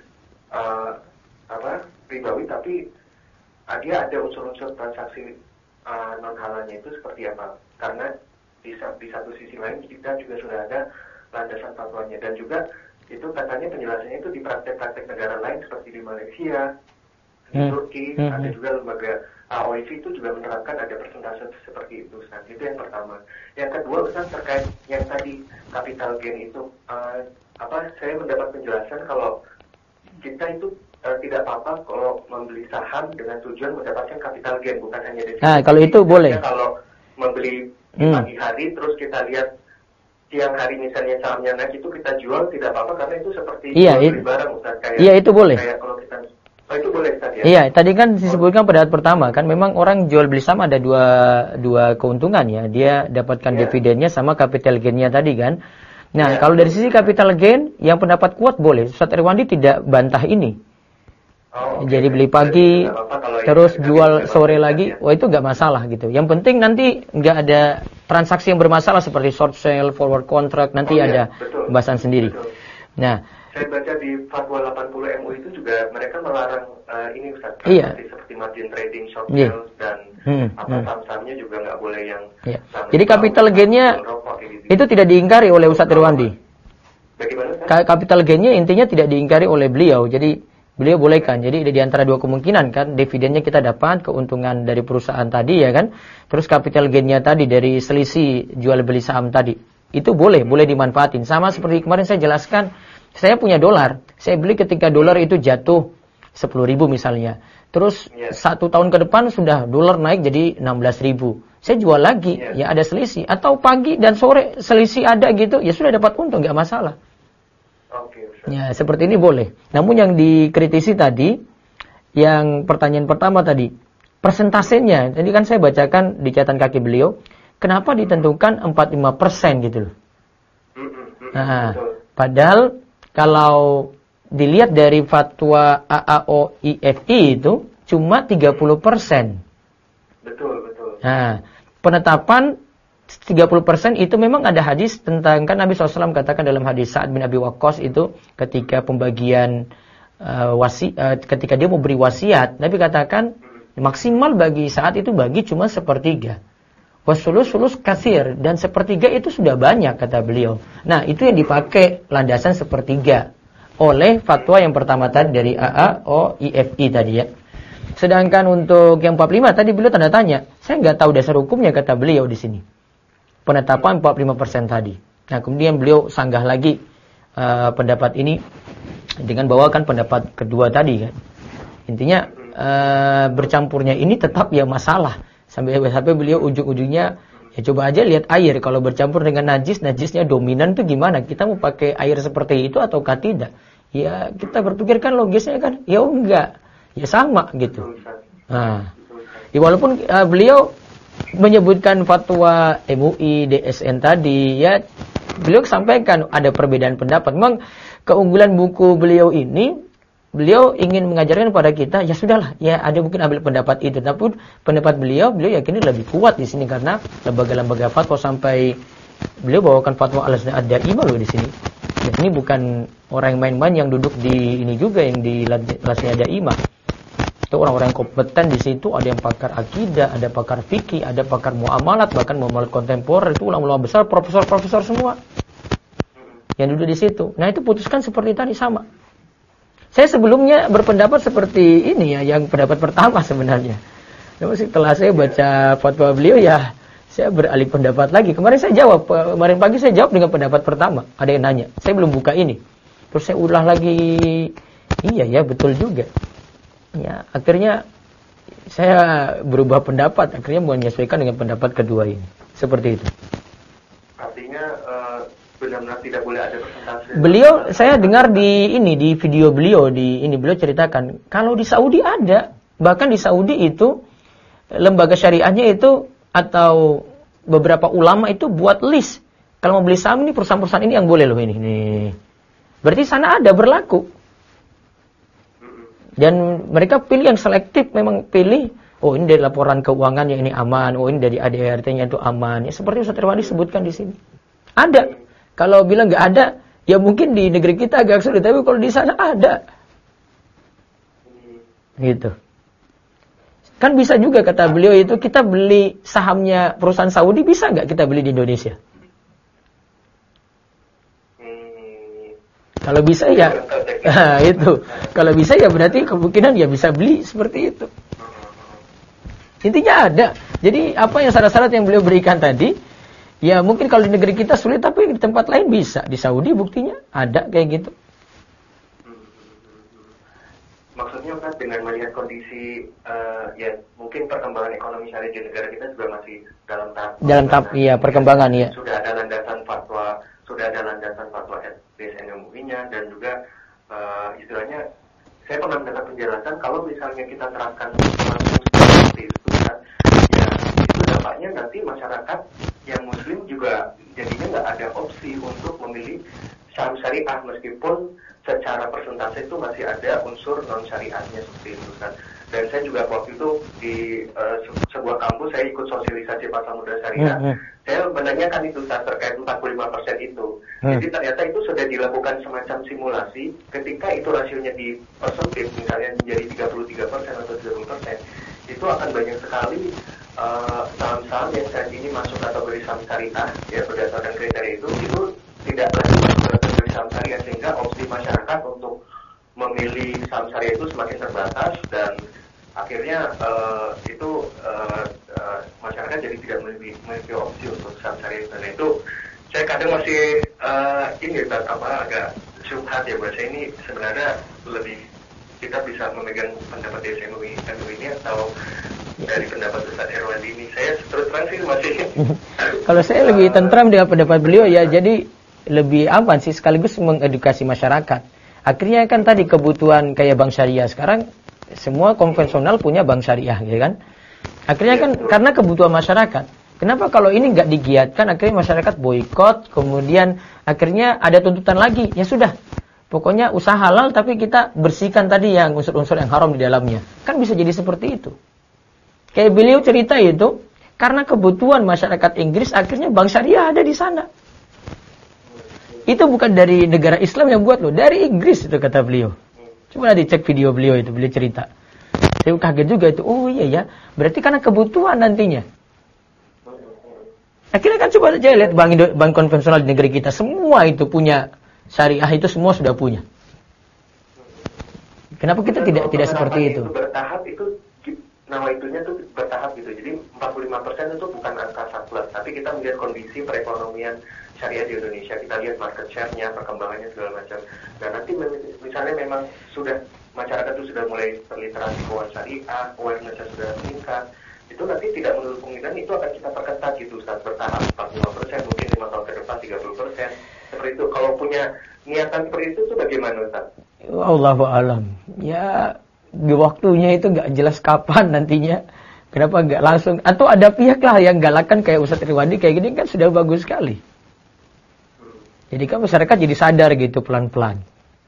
S3: ribawi, tapi dia ada unsur-unsur transaksi non halalnya itu seperti apa? Karena di satu sisi lain kita juga sudah ada landasan fatwanya, dan juga itu katanya penjelasannya itu di praktek-praktek negara lain seperti di Malaysia, di Turki, ada juga lembaga OIC itu juga menerapkan ada persentase seperti itu, Ustaz. Itu yang pertama. Yang kedua, Ustaz, terkait yang tadi capital gain itu, saya mendapat penjelasan kalau kita itu tidak apa-apa kalau membeli saham dengan tujuan mendapatkan capital gain, bukan hanya dividen.
S1: Nah, kalau itu boleh.
S3: Kalau membeli di pagi hari terus kita lihat siang hari misalnya sahamnya naik, itu kita jual tidak apa-apa karena itu seperti jual beli barang, Ustaz.
S1: Iya, itu boleh.
S3: Kayak kalau kita itu boleh, Ustaz, ya?
S1: Iya, tadi kan disebutkan pada pertama kan memang orang jual beli saham ada dua keuntungan ya. Dia dapatkan dividennya sama capital gain-nya tadi kan. Nah, kalau dari sisi capital gain yang pendapat kuat boleh. Ustaz Irwandi tidak bantah ini. Jadi beli pagi, terus jual sore lagi, wah itu nggak masalah gitu. Yang penting nanti nggak ada transaksi yang bermasalah seperti short sale, forward contract, nanti ada pembahasan sendiri.
S3: Betul.
S1: Nah,
S3: saya baca di Fatwa 80 MUI itu juga mereka melarang ini, Ustaz, seperti margin trading, short sale, dan saham-sahamnya juga nggak boleh yang
S1: jadi capital gain-nya itu tidak diingkari oleh Ustaz Irwandi.
S3: Bagaimana, Ustaz?
S1: Capital gain-nya intinya tidak diingkari oleh beliau. Jadi beliau bolehkan. Jadi di antara dua kemungkinan kan, dividennya kita dapat, keuntungan dari perusahaan tadi ya kan. Terus capital gain-nya tadi dari selisih jual beli saham tadi. Itu boleh dimanfaatin. Sama seperti kemarin saya jelaskan, saya punya dolar. Saya beli ketika dolar itu jatuh 10.000 misalnya. Terus 1 tahun ke depan sudah dolar naik jadi 16.000. Saya jual lagi, ya ada selisih. Atau pagi dan sore selisih ada gitu, ya sudah dapat untung, nggak masalah. Ya, seperti ini boleh. Namun yang dikritisi tadi, yang pertanyaan pertama tadi, persentasenya. Tadi kan saya bacakan di catatan kaki beliau, kenapa ditentukan 45% gitu loh. Nah, padahal kalau dilihat dari fatwa AAOIFI itu cuma 30%.
S3: Betul.
S1: Nah, penetapan 30% itu memang ada hadis tentang, kan Nabi SAW katakan dalam hadis Sa'ad bin Abi Waqqas itu ketika pembagian ketika dia mau beri wasiat, Nabi katakan maksimal bagi Sa'ad itu bagi cuma 1/3. Wasulus katsir, dan 1/3 itu sudah banyak kata beliau. Nah, itu yang dipakai landasan 1/3 oleh fatwa yang pertama tadi dari AAOIFI tadi ya. Sedangkan untuk yang 45 tadi beliau tanda tanya. Saya nggak tahu dasar hukumnya kata beliau di sini. Penetapan 45% tadi. Nah, kemudian beliau sanggah lagi pendapat ini dengan bawakan pendapat kedua tadi kan. Intinya bercampurnya ini tetap ya masalah. Sampai beliau ujung-ujungnya ya coba aja lihat air, kalau bercampur dengan najisnya dominan itu gimana? Kita mau pakai air seperti itu ataukah tidak? Ya kita berpikir kan logisnya kan, ya enggak. Ya sama gitu. Nah, ya walaupun beliau menyebutkan fatwa MUI, DSN tadi, ya beliau sampaikan ada perbedaan pendapat. Memang keunggulan buku beliau ini, beliau ingin mengajarkan kepada kita, ya sudahlah, ya ada mungkin ambil pendapat itu, tapi pendapat beliau yakini lebih kuat di sini karena lembaga-lembaga fatwa sampai beliau bawakan fatwa al-Lajnah ad-Daimah loh di sini. Ya, ini bukan orang yang main-main yang duduk di ini juga yang di Lajnah ad-Daimah. Itu orang-orang kompeten di situ, ada yang pakar akidah, ada pakar fikih, ada pakar muamalat, bahkan muamalat kontemporer, itu ulama-ulama besar, profesor-profesor semua yang duduk di situ. Nah, itu putuskan seperti tadi sama. Saya sebelumnya berpendapat seperti ini ya, yang pendapat pertama sebenarnya. Namun setelah saya baca fatwa beliau ya, saya beralih pendapat lagi. Kemarin pagi saya jawab dengan pendapat pertama. Ada yang nanya, saya belum buka ini. Terus saya ulah lagi, iya ya betul juga. Ya, akhirnya saya berubah pendapat, akhirnya menyesuaikan dengan pendapat kedua ini. Seperti itu.
S3: Artinya benar-benar tidak boleh ada persentase.
S1: Beliau, saya dengar di video beliau beliau ceritakan kalau di Saudi ada, bahkan di Saudi itu lembaga syariahnya itu atau beberapa ulama itu buat list. Kalau mau beli saham ini perusahaan-perusahaan ini yang boleh loh ini. Nih. Berarti sana ada berlaku. Dan mereka pilih yang selektif, memang pilih, oh ini dari laporan keuangan yang ini aman, oh ini dari ADRT-nya itu aman. Ya seperti Ustaz Irwandi sebutkan di sini. Ada. Kalau bilang nggak ada, ya mungkin di negeri kita agak sulit, tapi kalau di sana ada. Gitu. Kan bisa juga kata beliau itu, kita beli sahamnya perusahaan Saudi, bisa nggak kita beli di Indonesia? Kalau bisa ya, itu. Kalau bisa ya berarti kemungkinan ya bisa beli seperti itu. Intinya ada. Jadi apa yang syarat-syarat yang beliau berikan tadi, ya mungkin kalau di negeri kita sulit, tapi di tempat lain bisa. Di Saudi buktinya ada kayak gitu.
S3: contohnya Ustaz, dengan melihat kondisi ya mungkin perkembangan ekonomi syariah di negara kita juga masih dalam tahap
S1: iya perkembangan ya.
S3: Sudah ada landasan fatwa BSN MUI-nya, dan juga istilahnya saya pernah mendapat penjelasan kalau misalnya kita terapkan langsung seperti itu kan, ya itu dampaknya nanti masyarakat yang muslim juga jadinya nggak ada opsi untuk memilih saham syariah, meskipun secara persentase itu masih ada unsur non syariahnya seperti itu kan. Dan saya juga waktu itu di sebuah kampus saya ikut sosialisasi pasar modal syariah. Saya menanyakan itu saat terkait 45% itu. Jadi ternyata itu sudah dilakukan semacam simulasi. Ketika itu rasionya dipersempit, misalnya menjadi 33% atau 30%, itu akan banyak sekali saham-saham yang saat ini masuk kategori saham syariah ya berdasarkan kriteria itu tidak lagi masuk kategori saham syariah, sehingga opsi masyarakat untuk memilih saham syariah itu semakin terbatas, dan akhirnya masyarakat jadi tidak memiliki opsi untuk saham syariah. Dan itu saya kadang masih agak syubhat ya buat saya, ini sebenarnya lebih kita bisa memegang pendapat DSN MUI ini atau dari pendapat Ustaz Herwandi ini. Saya terus terang sih masih
S1: kalau saya lebih tentram dengan pendapat beliau ya, jadi lebih aman sih, sekaligus mengedukasi masyarakat. Akhirnya kan tadi kebutuhan kayak bank syariah sekarang semua konvensional punya bank syariah gitu kan. Akhirnya kan karena kebutuhan masyarakat. Kenapa kalau ini nggak digiatkan, akhirnya masyarakat boikot, kemudian akhirnya ada tuntutan lagi. Ya sudah, pokoknya usaha halal tapi kita bersihkan tadi yang unsur-unsur yang haram di dalamnya. Kan bisa jadi seperti itu. Kayak beliau cerita itu, karena kebutuhan masyarakat Inggris akhirnya bank syariah ada di sana. Itu bukan dari negara Islam yang buat loh, dari Inggris itu kata beliau. Coba dicek video beliau itu, beliau cerita. Saya kaget juga itu, oh iya ya, berarti karena kebutuhan nantinya. Akhirnya kan coba aja lihat bank konvensional di negeri kita, semua itu punya syariah, itu semua sudah punya. Kenapa kita tidak seperti itu?
S3: Bertahap itu, nama itunya tuh bertahap gitu. Jadi 45% itu bukan angka saklek, tapi kita melihat kondisi perekonomian syariah di Indonesia, kita lihat market share-nya, perkembangannya segala macam. Dan nanti misalnya memang sudah masyarakat itu sudah mulai terliterasi keuangan syariah, awareness-nya sudah meningkat, itu nanti tidak menutup kemungkinan itu akan kita perketat gitu Ustaz, bertahap 45%, mungkin 5 tahun ke depan 30%. Seperti itu. Kalau punya niatan seperti itu bagaimana Ustaz?
S1: Allahu a'lam. Ya, di waktunya itu nggak jelas kapan nantinya. Kenapa nggak langsung? Atau ada pihak lah yang galakan kayak Ustaz Irwandi kayak gini kan sudah bagus sekali. Jadi kan masyarakat jadi sadar gitu pelan-pelan.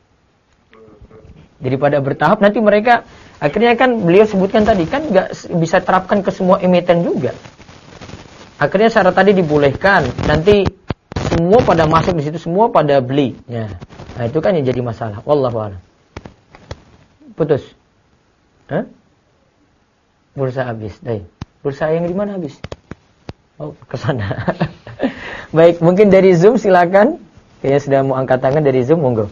S1: Jadi pada bertahap nanti mereka akhirnya kan beliau sebutkan tadi kan nggak bisa terapkan ke semua emiten juga. Akhirnya syarat tadi dibolehkan, nanti semua pada masuk di situ, semua pada beli. Ya. Nah itu kan yang jadi masalah. Wallahu a'lam. Putus. Hah? Bursa habis. Bursa yang di mana habis? Oh ke sana. Baik, mungkin dari Zoom silakan. Kayaknya sudah mau angkat tangan dari Zoom, monggo.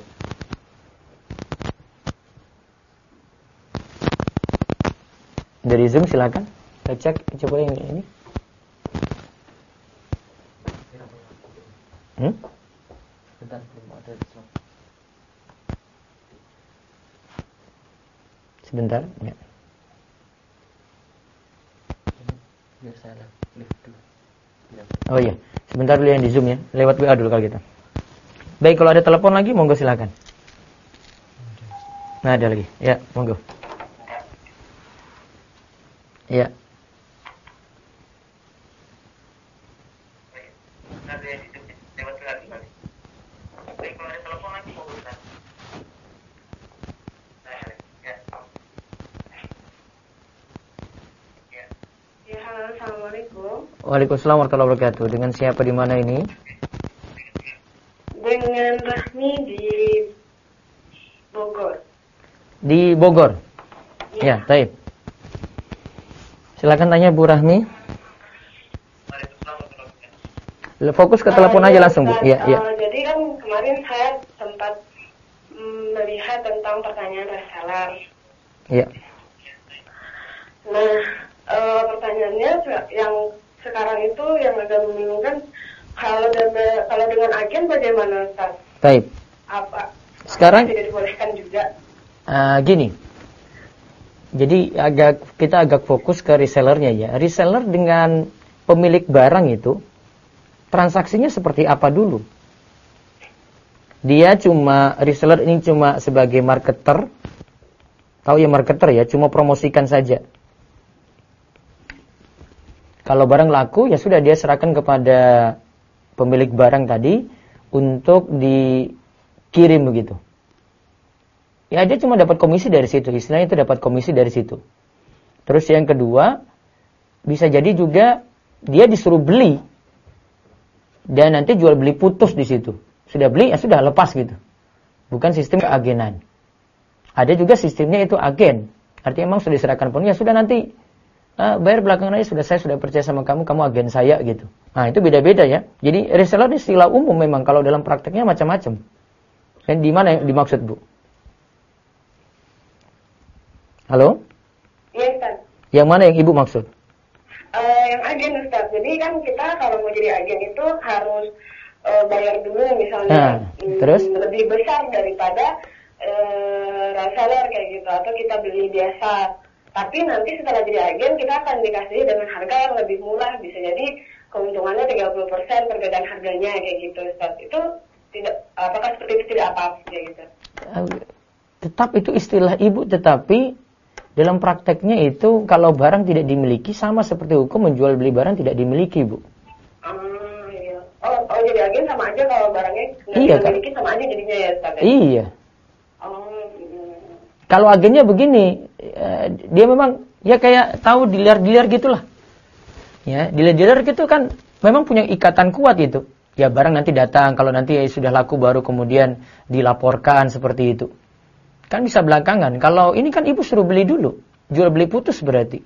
S1: Dari Zoom silakan. Kita cek coba yang ini.
S2: Bentar, belum ada Zoom.
S1: Sebentar, ya.
S2: Biar saya lihat dulu.
S1: Oh iya, sebentar dulu yang di Zoom ya. Lewat WA dulu kalau gitu. Baik, kalau ada telepon lagi, monggo silakan. Nah, ada lagi. Ya, monggo. Ya.
S4: Assalamualaikum.
S1: Waalaikumsalam warahmatullahi wabarakatuh. Dengan siapa di mana ini?
S4: Dengan Rahmi di Bogor.
S1: Di Bogor. Ya, baik. Silakan tanya Bu Rahmi. Fokus ke telepon aja langsung, Bu. Iya, iya.
S4: Jadi kan kemarin saya sempat melihat tentang pertanyaan reseller.
S1: Iya.
S4: Nah, pertanyaannya yang sekarang itu yang agak membingungkan, kalau dengan agen bagaimana, Ustaz?
S1: Baik.
S4: Apa?
S1: Sekarang
S4: tidak dibolehkan juga?
S1: Gini. Jadi kita agak fokus ke resellernya ya. Reseller dengan pemilik barang itu transaksinya seperti apa dulu? Dia reseller ini cuma sebagai marketer. Tahu ya marketer ya, cuma promosikan saja. Kalau barang laku ya sudah dia serahkan kepada pemilik barang tadi untuk dikirim begitu. Ya dia cuma dapat komisi dari situ, istilahnya itu dapat komisi dari situ. Terus yang kedua, bisa jadi juga dia disuruh beli dan nanti jual beli putus di situ. Sudah beli ya sudah lepas gitu. Bukan sistem keagenan. Ada juga sistemnya itu agen. Artinya memang sudah diserahkan pun ya sudah nanti bayar belakangan aja, saya sudah percaya sama kamu agen saya gitu. Nah itu beda-beda ya. Jadi reseller ini istilah umum memang, kalau dalam prakteknya macam-macam. Dan di mana yang dimaksud Bu? Halo?
S4: Iya Ustaz.
S1: Yang mana yang Ibu maksud?
S4: Yang agen Ustaz. Jadi kan kita kalau mau jadi agen itu harus bayar dulu misalnya
S1: terus?
S4: Lebih besar daripada reseller kayak gitu, atau kita beli biasa. Tapi nanti setelah jadi agen kita akan dikasih dengan harga yang lebih murah, bisa jadi keuntungannya 30% perbedaan harganya kayak gitu Ustaz. Itu tidak, apakah seperti itu tidak apa-apa gitu?
S1: Tetap itu istilah Ibu, tetapi dalam prakteknya itu kalau barang tidak dimiliki sama seperti hukum menjual beli barang tidak dimiliki Bu.
S4: Iya. Oh jadi agen sama aja kalau barangnya nggak dimiliki sama aja jadinya ya Ustaz?
S1: Iya. Kalau agennya begini, dia memang ya kayak tahu dealer-dealer gitulah. Ya, dealer-dealer gitu kan memang punya ikatan kuat itu. Ya barang nanti datang, kalau nanti sudah laku baru kemudian dilaporkan seperti itu. Kan bisa belakangan. Kalau ini kan Ibu suruh beli dulu, jual beli putus berarti.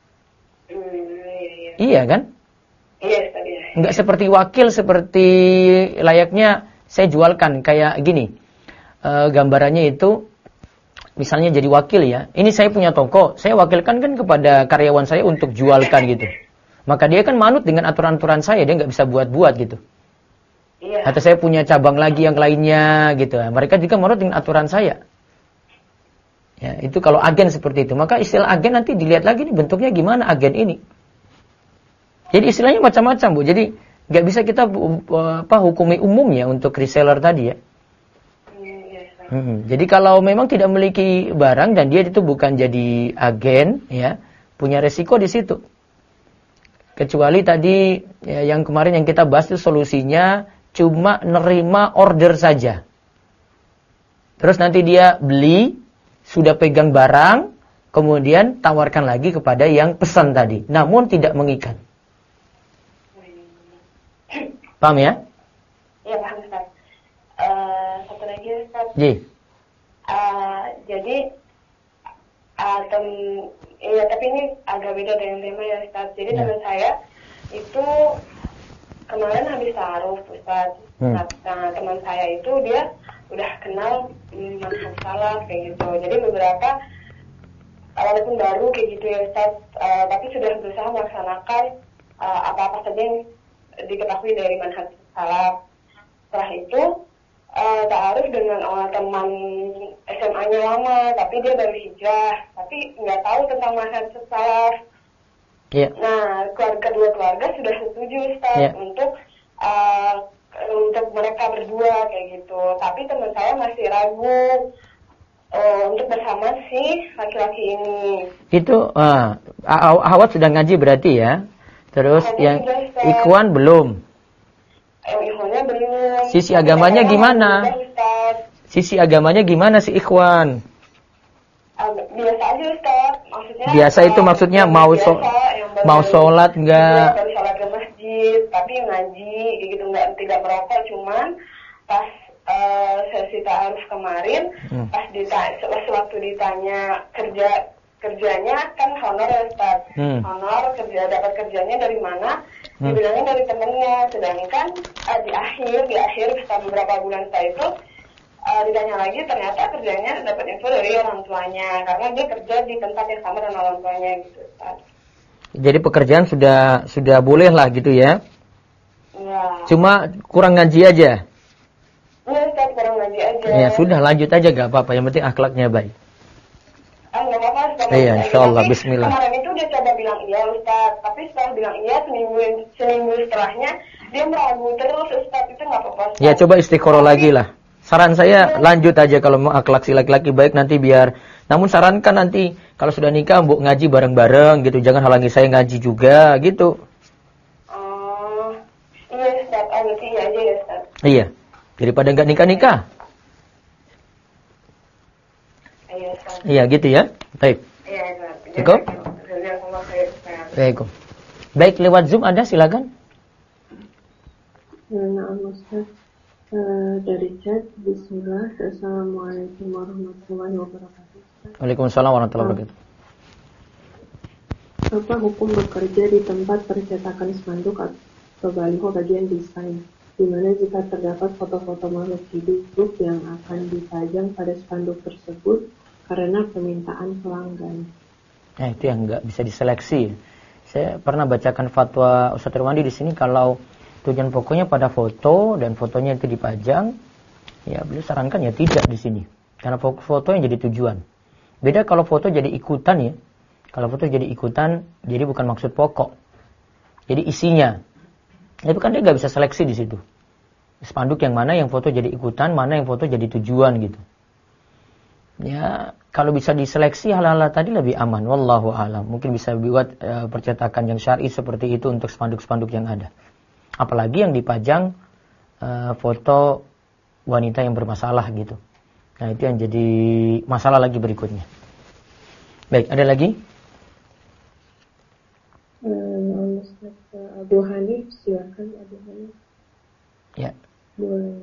S1: Iya kan?
S4: Iya.
S1: Enggak seperti wakil, seperti layaknya saya jualkan kayak gini. Gambarannya itu misalnya jadi wakil ya. Ini saya punya toko, saya wakilkan kan kepada karyawan saya untuk jualkan gitu. Maka dia kan manut dengan aturan-aturan saya, dia nggak bisa buat-buat gitu.
S4: Iya.
S1: Atau saya punya cabang lagi yang lainnya gitu. Mereka juga manut dengan aturan saya. Ya, itu kalau agen seperti itu. Maka istilah agen nanti dilihat lagi nih bentuknya gimana agen ini. Jadi istilahnya macam-macam Bu. Jadi nggak bisa kita hukumi umumnya untuk reseller tadi ya. Jadi kalau memang tidak memiliki barang dan dia itu bukan jadi agen, ya punya resiko di situ. Kecuali tadi ya, yang kemarin yang kita bahas itu solusinya cuma nerima order saja. Terus nanti dia beli, sudah pegang barang, kemudian tawarkan lagi kepada yang pesan tadi, namun tidak mengikat. Paham ya?
S4: Iya paham Ustaz. Satu lagi Ustaz. Jadi ya tapi ini agak beda dengan tema ya Ustaz. Jadi teman saya itu kemarin habis taruh Ustaz. Nah, teman saya itu dia udah kenal manhaj salaf kayak gitu. Jadi beberapa walaupun baru kayak gitu ya Ustaz, tapi sudah berusaha melaksanakan apa-apa saja yang diketahui dari manhaj salaf. Setelah itu ta'aruf dengan teman SMA-nya lama, tapi dia baru hijrah, tapi nggak tahu tentang manhaj salaf.
S1: Yeah.
S4: Nah, kedua keluarga sudah setuju Ustaz untuk mereka berdua kayak gitu. Tapi teman saya masih ragu untuk bersama si laki-laki ini. Itu
S1: Awat sudah ngaji berarti ya. Terus yang ikhwan belum.
S4: Ikhwannya belum.
S1: Sisi agamanya gimana? Sisi agamanya gimana si ikhwan?
S4: Biasa aja Ustaz. Maksudnya
S1: biasa itu maksudnya mau sholat enggak?
S4: Baru sholat ke masjid, tapi ngaji gitu, enggak, tidak merokok, cuman pas sesi ta'aruf kemarin, pas waktu ditanya kerjanya kan honor ya Ustaz. Honor dapat kerjanya dari mana? Dibilangnya dari temennya. Sedangkan di akhir setelah beberapa bulan setelah itu ditanya lagi, ternyata kerjanya dapat info dari orang tuanya karena dia kerja di tempat yang sama dengan orang tuanya gitu Ustaz.
S1: Jadi pekerjaan sudah boleh lah gitu ya?
S4: Iya.
S1: Cuma kurang ngaji aja.
S4: Iya Ustaz, kurang ngaji aja.
S1: Ya sudah lanjut aja gak apa-apa, yang penting akhlaknya baik.
S4: Nggak apa-apa Ustaz.
S1: Iya, insyaallah. Bismillah.
S4: Kemarin itu dia coba bilang iya Ustaz, tapi setelah bilang iya seminggu setelahnya dia meragu terus Ustaz, itu nggak apa-apa.
S1: Ya coba istiqoroh lagi lah. Saran saya lanjut aja kalau mau akhlak si laki-laki baik nanti biar. Namun sarankan nanti kalau sudah nikah mbok ngaji bareng-bareng gitu, jangan halangi saya ngaji juga gitu.
S4: Oh, iya Ustaz, berarti iya aja ya Ustaz.
S1: Iya. Daripada enggak nikah-nikah.
S4: Iya Ustaz.
S1: Iya gitu ya. Baik.
S4: Iya Ustaz.
S1: Cukup? Baik. Baik, lewat Zoom ada silakan.
S5: Nah, Ustaz. Dari chat, bismillah, assalamualaikum warahmatullahi wabarakatuh.
S1: Waalaikumsalam warahmatullahi wabarakatuh.
S5: Apa hukum bekerja di tempat percetakan spanduk atau baliho bagian desain, di mana jika terdapat foto-foto makhluk hidup yang akan dipajang pada spanduk tersebut karena permintaan pelanggan?
S1: Nah, itu yang nggak bisa diseleksi. Saya pernah bacakan fatwa Ustaz Irwandi di sini kalau tujuan pokoknya pada foto dan fotonya itu dipajang, ya beliau sarankan ya tidak di sini. Karena foto yang jadi tujuan. Beda kalau foto jadi ikutan ya. Kalau foto jadi ikutan, jadi bukan maksud pokok. Jadi isinya. Itu kan dia nggak bisa seleksi di situ. Spanduk yang mana yang foto jadi ikutan, mana yang foto jadi tujuan gitu. Ya, kalau bisa diseleksi hal-hal tadi lebih aman. Wallahu a'lam. Mungkin bisa buat percetakan yang syar'i seperti itu untuk spanduk-spanduk yang ada. Apalagi yang dipajang foto wanita yang bermasalah gitu. Nah itu yang jadi masalah lagi berikutnya. Baik, ada lagi?
S5: Ustaz Abu Hanif, silakan Abu Hanif.
S1: Ya.
S5: Boleh.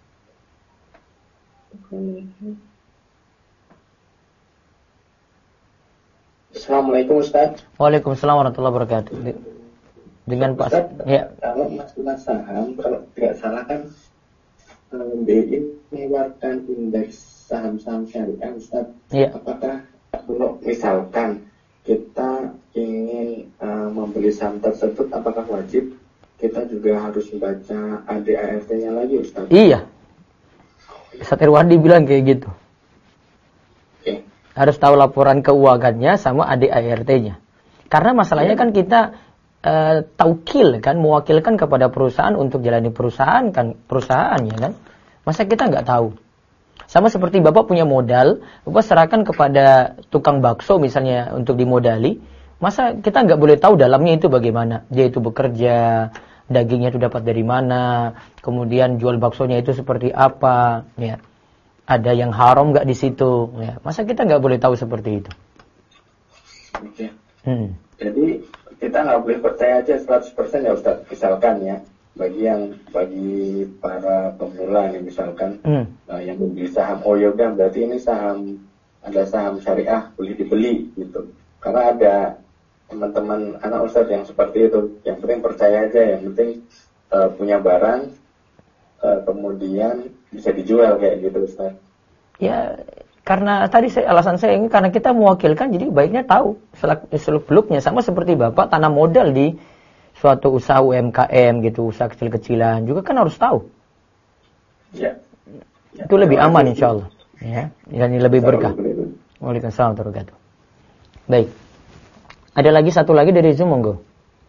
S6: Assalamualaikum Ustaz.
S1: Waalaikumsalam warahmatullahi wabarakatuh. Dengan Pak
S6: Ustaz,
S1: ya.
S6: Kalau masalah saham, kalau tidak salah kan BI mengeluarkan indeks saham-saham syariah, Ustaz.
S1: Ya.
S6: Apakah kalau misalkan kita ingin membeli saham tersebut, apakah wajib kita juga harus membaca ADART-nya lagi, Ustaz?
S1: Iya. Ustaz Irwandi bilang kayak gitu.
S6: Oke.
S1: Harus tahu laporan keuangannya sama ADART-nya. Karena masalahnya kan kita taukil kan, mewakilkan kepada perusahaan untuk jalani perusahaan ya kan. Masa kita nggak tahu? Sama seperti Bapak punya modal, Bapak serahkan kepada tukang bakso misalnya untuk dimodali. Masa kita nggak boleh tahu dalamnya itu bagaimana? Dia itu bekerja, dagingnya itu dapat dari mana, kemudian jual baksonya itu seperti apa, ya. Ada yang haram nggak di situ? Ya. Masa kita nggak boleh tahu seperti itu?
S6: Oke. Jadi kita nggak boleh percaya aja 100% ya Ustaz. Misalkan ya, bagi para pemula nih misalkan yang membeli saham, oh yaudah berarti ini ada saham syariah boleh dibeli gitu. Karena ada teman-teman anak Ustaz yang seperti itu. Yang penting percaya aja, yang penting punya barang kemudian bisa dijual kayak gitu Ustaz. Ya, karena tadi alasan saya ini karena kita mewakilkan, jadi baiknya tahu seluk-beluknya. Sama seperti Bapak tanam modal di suatu usaha UMKM gitu, usaha kecil-kecilan juga kan harus tahu. Ya. Itu lebih aman insya Allah. Ya, ini lebih berkah. Waalaikumsalam warahmatullahi wabarakatuh. Baik. Ada lagi satu lagi dari Zoom, monggo.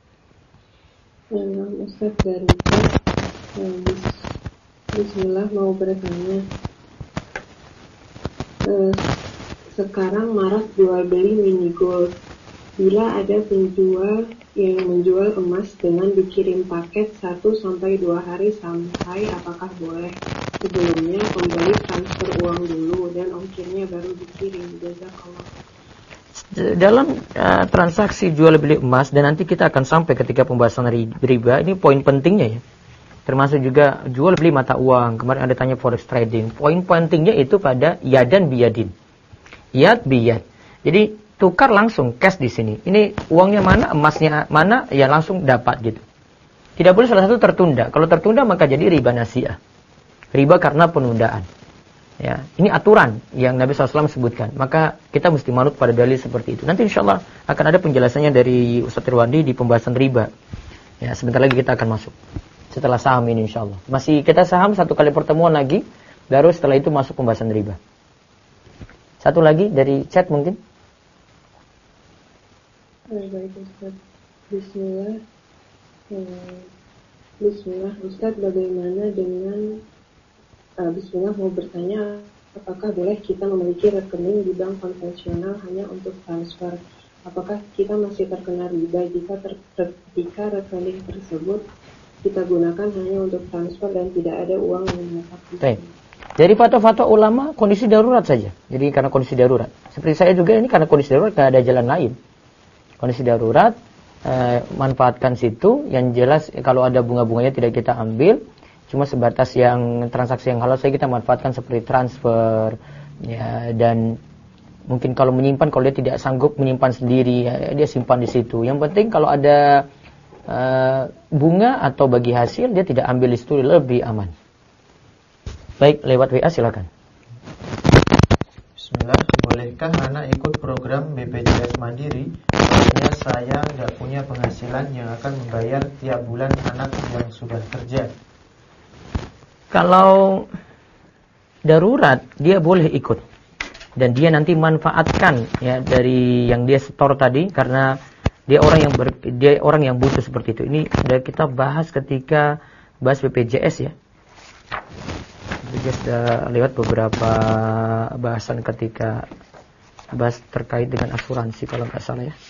S5: Ustaz dari Bismillah mau bertanya. Sekarang marak jual beli mini gold. Bila ada penjual yang menjual emas dengan dikirim paket 1-2 hari sampai, apakah boleh? Sebelumnya pembeli transfer uang dulu dan ongkirnya baru dikirim. Jazakallah.
S1: Dalam transaksi jual beli emas, dan nanti kita akan sampai ketika pembahasan riba, ini poin pentingnya ya. Termasuk juga jual beli mata uang. Kemarin ada tanya forex trading. Poin pentingnya itu pada yadan biyadin. Yad biyad. Jadi tukar langsung cash di sini. Ini uangnya mana, emasnya mana, ya langsung dapat gitu. Tidak boleh salah satu tertunda. Kalau tertunda maka jadi riba nasi'ah. Riba karena penundaan. Ya, ini aturan yang Nabi SAW sebutkan. Maka kita mesti manut pada dalil seperti itu. Nanti insya Allah akan ada penjelasannya dari Ustaz Irwandi di pembahasan riba. Ya, sebentar lagi kita akan masuk. Setelah saham ini insya Allah. Masih kita saham satu kali pertemuan lagi. Baru setelah itu masuk pembahasan riba. Satu lagi dari chat mungkin.
S5: Baik Ustaz. Bismillah. Bismillah Ustaz, bagaimana dengan Bismillah mau bertanya, apakah boleh kita memiliki rekening di bank konvensional hanya untuk transfer? Apakah kita masih terkena riba jika rekening tersebut kita gunakan hanya untuk transfer dan tidak ada uang yang menetap di sana?
S1: Jadi fatwa-fatwa ulama kondisi darurat saja. Jadi karena kondisi darurat. Seperti saya juga ini karena kondisi darurat, tidak ada jalan lain. Kondisi darurat, manfaatkan situ. Yang jelas kalau ada bunga-bunganya tidak kita ambil. Cuma sebatas yang transaksi yang halal saja kita manfaatkan seperti transfer. Ya, dan mungkin kalau menyimpan, kalau dia tidak sanggup menyimpan sendiri, ya, dia simpan di situ. Yang penting kalau ada bunga atau bagi hasil, dia tidak ambil di situ, lebih aman. Baik, lewat WA silakan.
S2: Bismillah, bolehkah anak ikut program BPJS Mandiri? Soalnya saya nggak punya penghasilan yang akan membayar tiap bulan anak yang sudah kerja.
S1: Kalau darurat, dia boleh ikut. Dan dia nanti manfaatkan ya dari yang dia setor tadi, karena dia orang yang butuh seperti itu. Ini sudah kita bahas ketika bahas BPJS ya. BPJS sudah lewat beberapa bahasan ketika bahas terkait dengan asuransi kalau nggak salah ya.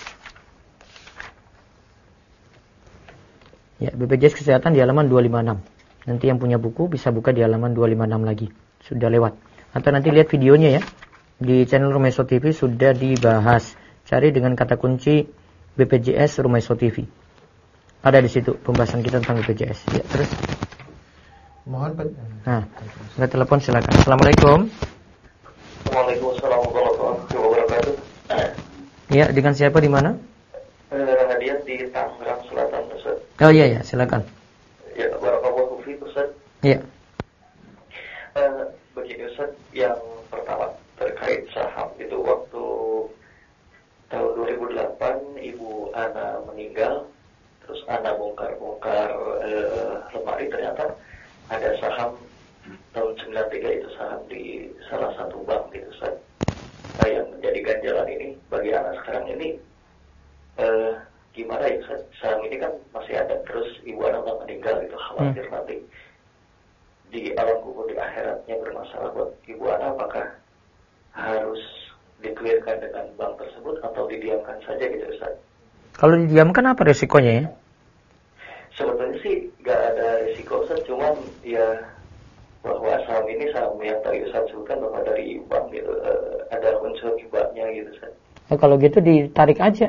S1: Ya, BPJS Kesehatan di halaman 256. Nanti yang punya buku bisa buka di halaman 256 lagi. Sudah lewat. Atau nanti lihat videonya ya. Di channel Rumaiso TV sudah dibahas. Cari dengan kata kunci BPJS Rumaiso TV. Ada di situ pembahasan kita tentang BPJS. Ya, terus. Nah, ada telepon silakan. Assalamualaikum.
S3: Waalaikumsalam warahmatullahi wabarakatuh.
S1: Ya, dengan siapa di mana?
S3: Dia di Tangerang Selatan, Ustaz.
S1: Oh iya, silakan.
S3: Ya, barakallahu fiik, Ustaz.
S1: Iya.
S3: Begini Ustaz, yang pertama terkait saham itu waktu tahun 2008 Ibu Ana meninggal, terus Ana bongkar-bongkar lemari, ternyata ada saham tahun 93 itu saham di salah satu bank gitu Ustaz. Yang menjadi ganjalan ini bagi anak sekarang ini gimana ya Ustaz? Saham ini kan masih ada, terus Ibu Ana udah meninggal itu, khawatir nanti di alam kubur di akhiratnya bermasalah buat Ibu Ana. Apakah harus dikelirkan dengan bank tersebut atau didiamkan saja gitu Ustaz?
S1: Kalau didiamkan apa resikonya ya?
S3: Sebetulnya sih gak ada risiko Ustaz, cuman ya bahwa saham ini saham yang tadi Ustaz sebutkan bahwa dari bank gitu, ada unsur hibahnya gitu Ustaz.
S1: Kalau gitu ditarik aja.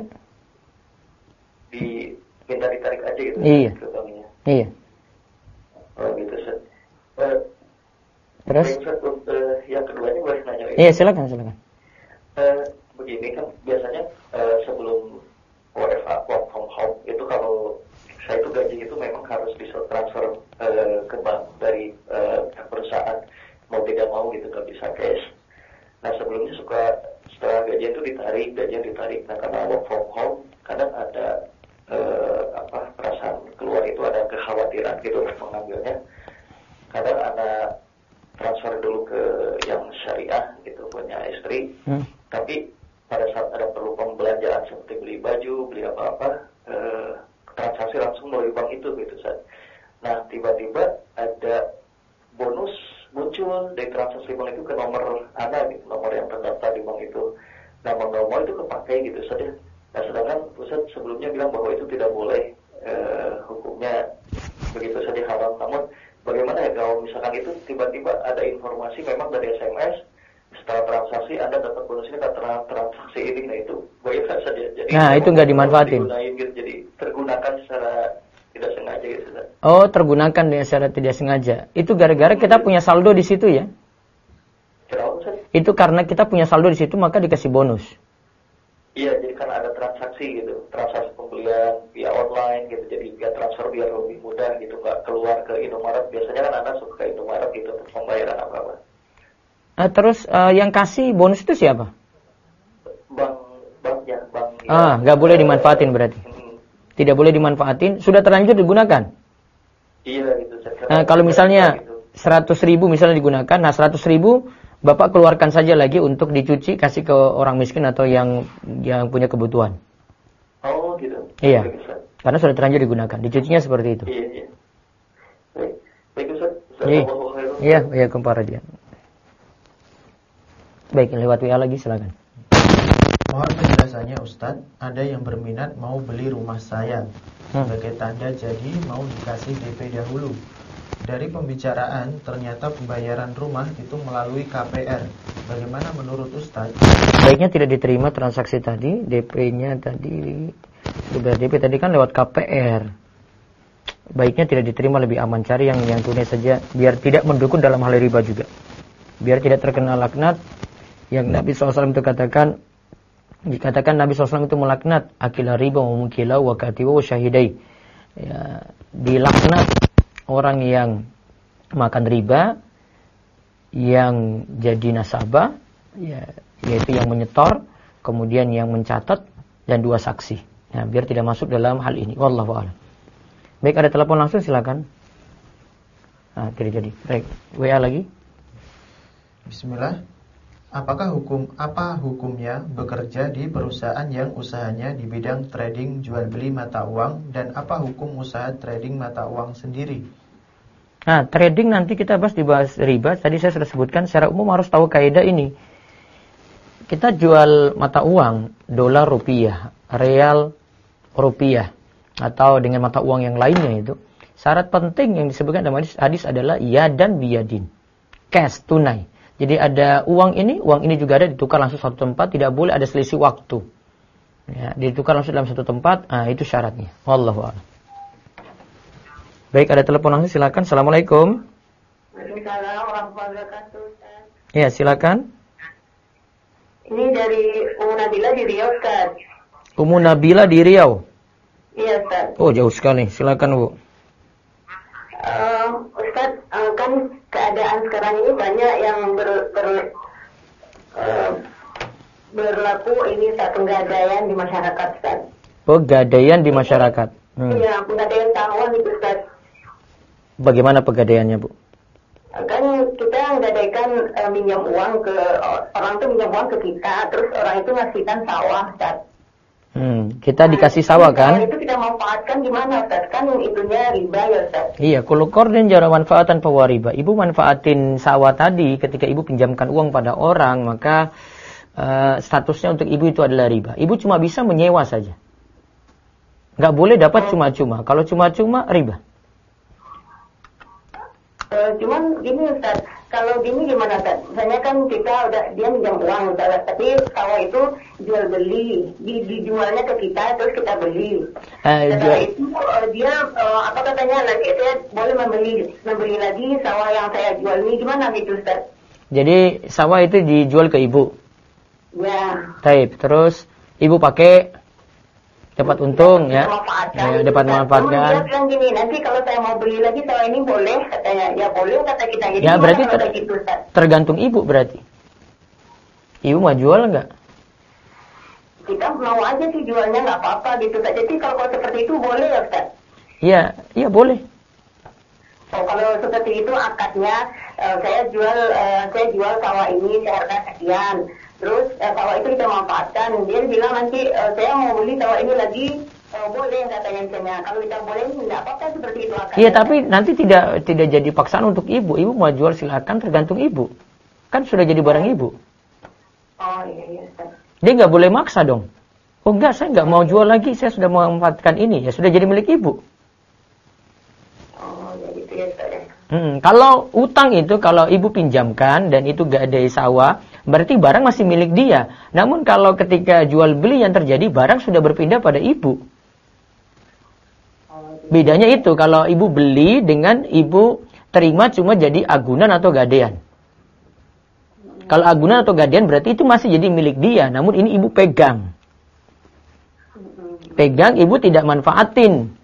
S3: Minta ditarik aja gitu.
S1: Iya.
S3: Ke banknya.
S1: Iya.
S3: Oh gitu Ustaz.
S1: Terus?
S3: Yang keduanya boleh nanya ya?
S1: Iya, silakan.
S3: Begini kan biasanya sebelum WFA, work from home, itu kalau saya itu gaji itu memang harus bisa transfer ke bank dari perusahaan, mau tidak mau gitu, nggak bisa cash. Nah sebelumnya setelah gajian itu ditarik. Nah karena work from home kadang ada perasaan keluar itu ada kekhawatiran gitu mengambilnya. Kadang ada transfer dulu ke yang syariah gitu punya istri, tapi pada saat ada perlu pembelanjaan seperti beli baju, beli apa-apa, transaksi langsung melalui bank itu gitu Ustaz. Nah tiba-tiba ada bonus muncul dari transaksi bank itu ke nomor Ana gitu, nomor yang terdaftar di bank itu. Nah mau nggak mau itu kepakai gitu Ustaz ya. Nah sedangkan Ustaz sebelumnya bilang bahwa itu tidak boleh, hukumnya begitu saja haram. Namun bagaimana ya kalau misalkan itu tiba-tiba ada informasi memang dari SMS, setelah transaksi Anda dapat bonus ini karena transaksi ini, nah itu bagaimana saja. Jadi
S1: itu nggak dimanfaatin.
S3: Gitu, jadi tergunakan secara tidak sengaja gitu.
S1: Oh, tergunakan secara tidak sengaja. Itu gara-gara kita punya saldo di situ ya?
S3: Kenapa?
S1: Itu karena kita punya saldo di situ maka dikasih bonus.
S3: Iya, jadi karena ada transaksi gitu, transaksi pembelian via online gitu, jadi via transfer biar lebih mudah gitu, nggak keluar ke Indomaret. Biasanya kan Anda suka ke Indomaret gitu untuk pembayaran apa-apa.
S1: Terus yang kasih bonus itu siapa?
S3: Bank.
S1: Nggak boleh dimanfaatin berarti. Tidak boleh dimanfaatin, sudah terlanjur digunakan.
S3: Iya gitu.
S1: Kalau misalnya 100.000 misalnya digunakan, nah 100.000 Bapak keluarkan saja lagi untuk dicuci, kasih ke orang miskin atau yang punya kebutuhan. Iya. Karena sudah terlanjur digunakan. Dicucinya seperti itu.
S3: Iya. Baik Ustaz.
S1: Iya, Kumparaja. Baik, lewat WA lagi silakan.
S2: Mohon penjelasannya Ustadz, ada yang berminat mau beli rumah saya. Sebagai tanda jadi mau dikasih DP dahulu. Dari pembicaraan ternyata pembayaran rumah itu melalui KPR. Bagaimana menurut Ustadz?
S1: Baiknya tidak diterima transaksi tadi, DP-nya tadi, sudah DP tadi kan lewat KPR. Baiknya tidak diterima, lebih aman cari yang tunai saja, biar tidak mendukung dalam hal riba juga. Biar tidak terkena laknat yang Nabi SAW itu katakan. Dikatakan Nabi SAW itu melaknat akila riba wa mukila wa katiba wa syahidai. Ya, dilaknat orang yang makan riba, yang jadi nasabah, ya, yaitu yang menyetor, kemudian yang mencatat, dan 2 saksi. Ya, biar tidak masuk dalam hal ini. Wallahu a'lam. Baik, ada telepon langsung silakan. Tidak jadi. Baik, WA lagi.
S2: Bismillah. Apa hukumnya bekerja di perusahaan yang usahanya di bidang trading jual beli mata uang, dan apa hukum usaha trading mata uang sendiri?
S1: Trading nanti kita dibahas riba. Tadi saya sudah sebutkan secara umum harus tahu kaidah ini. Kita jual mata uang, dolar rupiah, real rupiah, atau dengan mata uang yang lainnya itu. Syarat penting yang disebutkan dalam hadis adalah yadan biyadin. Cash, tunai. Jadi ada uang ini juga ada, ditukar langsung satu tempat, tidak boleh ada selisih waktu. Ya, ditukar langsung dalam satu tempat, itu syaratnya. Wallahu a'lam. Baik, ada telepon langsung silakan. Assalamualaikum.
S4: Waalaikumsalam warahmatullahi wabarakatuh.
S1: Ya, silakan.
S4: Ini dari Ummu Nabila di Riau, Ustaz.
S1: Ummu Nabila di Riau.
S4: Iya, Ustaz.
S1: Oh, jauh sekali. Silakan, Bu.
S4: Ustaz, kan keadaan sekarang ini banyak yang berlaku ini penggadaian di masyarakat, Ustaz.
S1: Pegadaian di masyarakat.
S4: Iya, penggadaian tahuan itu, Ustaz.
S1: Bagaimana pegadaiannya, Bu?
S4: Kan kita menggadaikan minjam uang ke orang itu, minjam uang ke kita, terus orang itu ngasihkan sawah, Ustaz.
S1: Kita dikasih sawah kan?
S4: Itu kita manfaatkan gimana, Ustaz? Kan itunya riba ya, Ustaz.
S1: Iya, kullu qardin jara manfaatan fa riba. Ibu manfaatin sawah tadi ketika ibu pinjamkan uang pada orang, maka statusnya untuk ibu itu adalah riba. Ibu cuma bisa menyewa saja. Nggak boleh dapat cuma-cuma. Kalau cuma-cuma riba.
S4: Cuman gini, Ustaz, kalau gini gimana, Ustaz? Misalnya kan dia minjam uang, Ustaz, tapi sawah itu jual beli, dijualnya ke kita, terus kita beli. Setelah itu dia apa katanya, nanti saya boleh membeli lagi sawah yang saya jual ini, gimana gitu, Ustaz?
S1: Jadi sawah itu dijual ke ibu.
S4: Ya.
S1: Taib, terus ibu pakai dapat untung ya, dapat memanfaatkan.
S4: Dia bilang gini, nanti kalau saya mau beli lagi sawah ini boleh, katanya. Ya boleh kata kita. Jadi
S1: ya berarti
S4: gitu,
S1: tergantung ibu berarti. Ibu mau jual nggak?
S4: Kita mau aja sih jualnya, nggak apa-apa gitu. Jadi kalau seperti itu boleh ya, Ustaz?
S1: Iya boleh.
S4: Oh, kalau seperti itu akadnya saya jual sawah ini seharga sekian. Terus sawah itu kita manfaatkan. Dia bilang nanti saya mau beli sawah ini lagi, boleh katanya misalnya. Kalau kita boleh tidak apa-apa seperti itu akadnya.
S1: Iya, tapi nanti tidak jadi paksaan untuk ibu. Ibu mau jual silakan, tergantung ibu. Kan sudah jadi barang ibu.
S4: Oh iya.
S1: Dia nggak boleh maksa dong. Oh enggak, saya nggak mau jual lagi, saya sudah memanfaatkan ini. Ya sudah jadi milik ibu.
S4: Oh ya gitu ya, Ustaz.
S1: Kalau utang itu, kalau ibu pinjamkan dan itu gadai sawah, berarti barang masih milik dia. Namun kalau ketika jual beli yang terjadi, barang sudah berpindah pada ibu. Bedanya itu, kalau ibu beli dengan ibu terima cuma jadi agunan atau gadean. Kalau agunan atau gadean berarti itu masih jadi milik dia, namun ini ibu pegang. Pegang, ibu tidak manfaatin.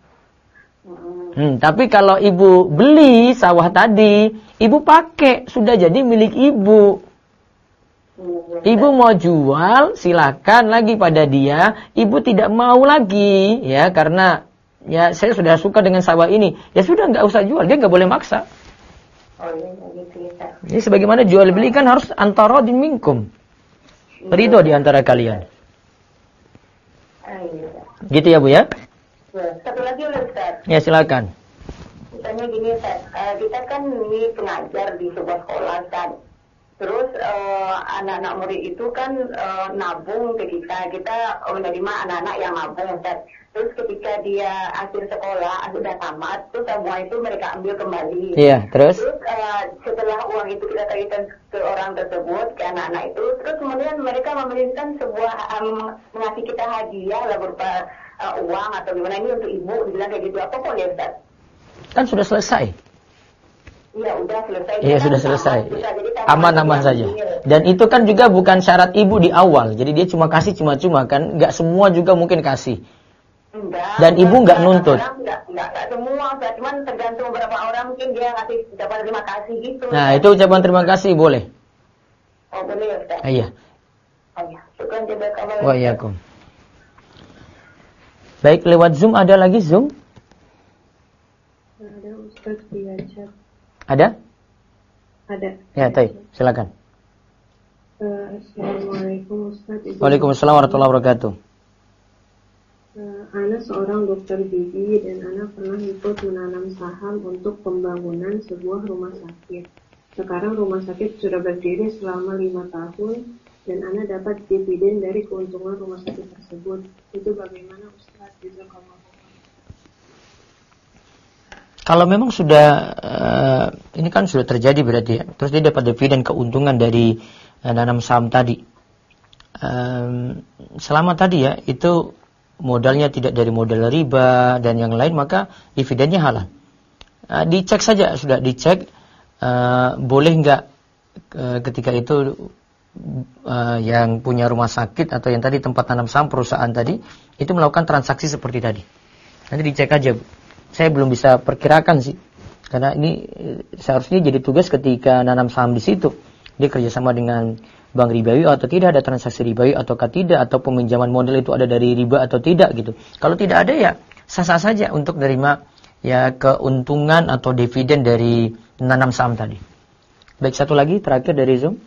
S1: Tapi kalau ibu beli sawah tadi, ibu pakai, sudah jadi milik ibu. Ibu mau jual, silakan lagi pada dia. Ibu tidak mau lagi, ya karena ya saya sudah suka dengan sawah ini. Ya sudah, nggak usah jual, dia nggak boleh maksa.
S4: Oh iya, gitu ya.
S1: Jadi sebagaimana jual beli kan harus antara din minkum, ridho di antara kalian.
S4: Iya.
S1: Gitu ya Bu ya?
S4: Satu lagi Ustaz.
S1: Ya silakan.
S4: Misalnya gini Ustaz, kita kan ini pengajar di sebuah sekolah kan. Terus anak-anak murid itu kan nabung ke kita menerima anak-anak yang nabung Ustaz. Terus ketika dia akhir sekolah, sudah tamat, terus semua itu mereka ambil kembali.
S1: Iya, terus?
S4: Terus setelah uang itu kita berikan ke orang tersebut, ke anak-anak itu, terus kemudian mereka memberikan sebuah, mengasih kita hadiah lah berupa uang atau gimana, ini untuk ibu, bilang kayak gitu, apa pun ya Ustaz?
S1: Kan sudah selesai.
S4: Iya, udah selesai.
S1: Iya, sudah selesai. Aman-aman saja. Dan itu kan juga bukan syarat ibu di awal. Jadi dia cuma kasih cuma-cuma kan, nggak semua juga mungkin kasih.
S4: Enggak,
S1: dan ibu nggak nuntut.
S4: Enggak semua, cuman tergantung beberapa orang mungkin dia ngasih ucapan terima kasih gitu.
S1: Nah, itu ucapan terima kasih boleh.
S4: Oh, boleh ya, Ustaz?
S1: Iya.
S4: Oh ya, syukran jazakallah.
S1: Waalaikumsalam. Baik, lewat Zoom ada lagi Zoom?
S5: Ada Ustaz di chat.
S1: Ada?
S5: Ada.
S1: Ya, baik, silakan.
S5: Assalamualaikum Ustaz.
S1: Waalaikumsalam warahmatullahi wabarakatuh.
S5: Ana seorang dokter gigi dan Ana pernah ikut menanam saham untuk pembangunan sebuah rumah sakit. Sekarang rumah sakit sudah berdiri selama 5 tahun dan Ana dapat dividen dari keuntungan rumah sakit tersebut. Itu bagaimana Ustaz?
S1: Kalau memang sudah ini kan sudah terjadi berarti ya. Terus dia dapat dividen keuntungan dari nanam saham tadi. Selama tadi ya itu modalnya tidak dari modal riba dan yang lain, maka dividennya halal. Dicek saja, sudah dicek boleh nggak ketika itu yang punya rumah sakit atau yang tadi tempat tanam saham perusahaan tadi itu melakukan transaksi seperti tadi. Nanti dicek aja. Saya belum bisa perkirakan sih, karena ini seharusnya jadi tugas ketika nanam saham di situ. Dia kerjasama dengan bank ribawi atau tidak, ada transaksi ribawi ataukah tidak, atau peminjaman modal itu ada dari riba atau tidak gitu. Kalau tidak ada ya sah-sah saja untuk menerima ya keuntungan atau dividen dari menanam saham tadi. Baik, satu lagi terakhir dari Zoom.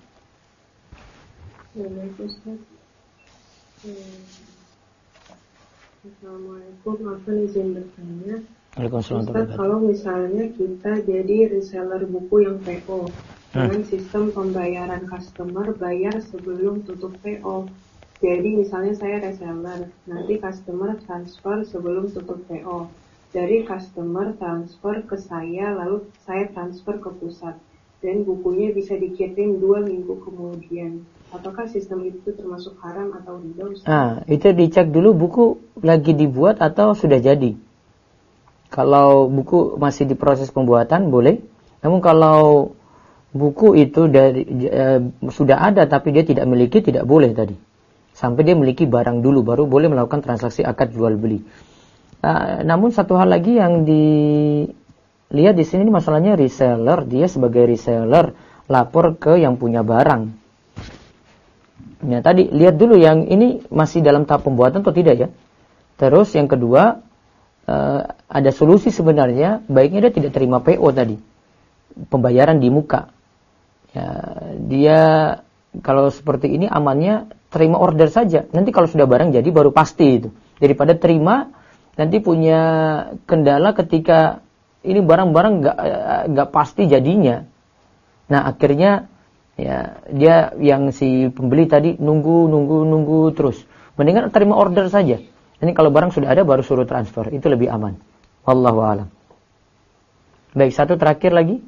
S5: Assalamualaikum, aku izin bertanya.
S1: Ustaz,
S5: kalau misalnya kita jadi reseller buku yang PO dengan sistem pembayaran customer bayar sebelum tutup PO. Jadi misalnya saya reseller, nanti customer transfer sebelum tutup PO. Dari customer transfer ke saya, lalu saya transfer ke pusat. Dan bukunya bisa dikirim 2 minggu kemudian. Apakah sistem itu termasuk haram atau riba?
S1: Itu dicek dulu buku lagi dibuat atau sudah jadi. Kalau buku masih diproses pembuatan boleh. Namun kalau buku itu sudah ada tapi dia tidak miliki, tidak boleh tadi. Sampai dia miliki barang dulu baru boleh melakukan transaksi akad jual beli. Namun satu hal lagi yang dilihat di sini masalahnya reseller, dia sebagai reseller lapor ke yang punya barang. Nah, tadi lihat dulu yang ini masih dalam tahap pembuatan atau tidak ya. Terus yang kedua, ada solusi sebenarnya, baiknya dia tidak terima PO tadi, pembayaran di muka. Ya, dia kalau seperti ini amannya terima order saja. Nanti kalau sudah barang jadi baru pasti itu. Daripada terima nanti punya kendala ketika ini barang-barang nggak pasti jadinya. Nah akhirnya ya dia yang si pembeli tadi nunggu terus. Mendingan terima order saja. Ini kalau barang sudah ada baru suruh transfer, itu lebih aman. Wallahu a'lam. Baik, satu terakhir lagi.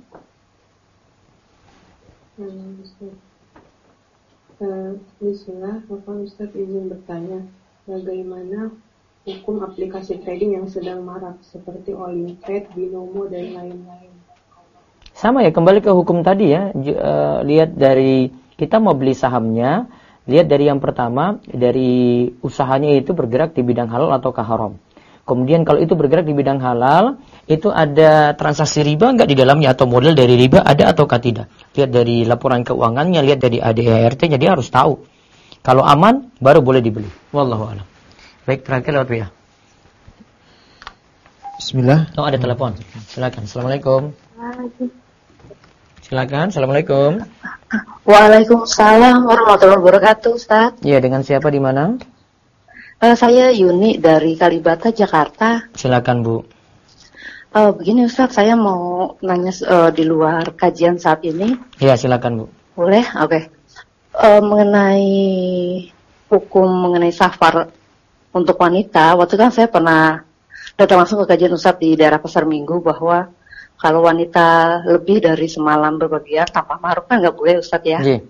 S5: Bismillah, Bapak Ustaz izin bertanya, bagaimana hukum aplikasi trading yang sedang marak seperti all in trade, binomo dan lain-lain?
S1: Sama ya, kembali ke hukum tadi ya. Lihat dari kita mau beli sahamnya. Lihat dari yang pertama, dari usahanya itu bergerak di bidang halal ataukah haram. Kemudian kalau itu bergerak di bidang halal, itu ada transaksi riba enggak di dalamnya atau model dari riba ada ataukah tidak. Lihat dari laporan keuangannya, lihat dari ADART-nya, dia harus tahu. Kalau aman, baru boleh dibeli. Wallahu a'lam. Baik, terakhir lewat ya.
S7: Bismillah.
S1: Oh, ada telepon. Silakan. Assalamualaikum. Silakan. Assalamualaikum.
S8: Waalaikumsalam warahmatullahi wabarakatuh, Ustaz.
S1: Iya, dengan siapa di mana?
S7: Saya Yuni dari Kalibata, Jakarta.
S1: Silakan Bu.
S7: Begini Ustaz, saya mau nanya di luar kajian saat ini.
S1: Iya, silakan Bu.
S7: Boleh? Oke. Mengenai hukum mengenai safar untuk wanita, waktu kan saya pernah datang langsung ke kajian Ustaz di daerah Pasar Minggu bahwa kalau wanita lebih dari semalam berpergian tanpa mahram kan nggak boleh Ustaz ya.
S1: Iya.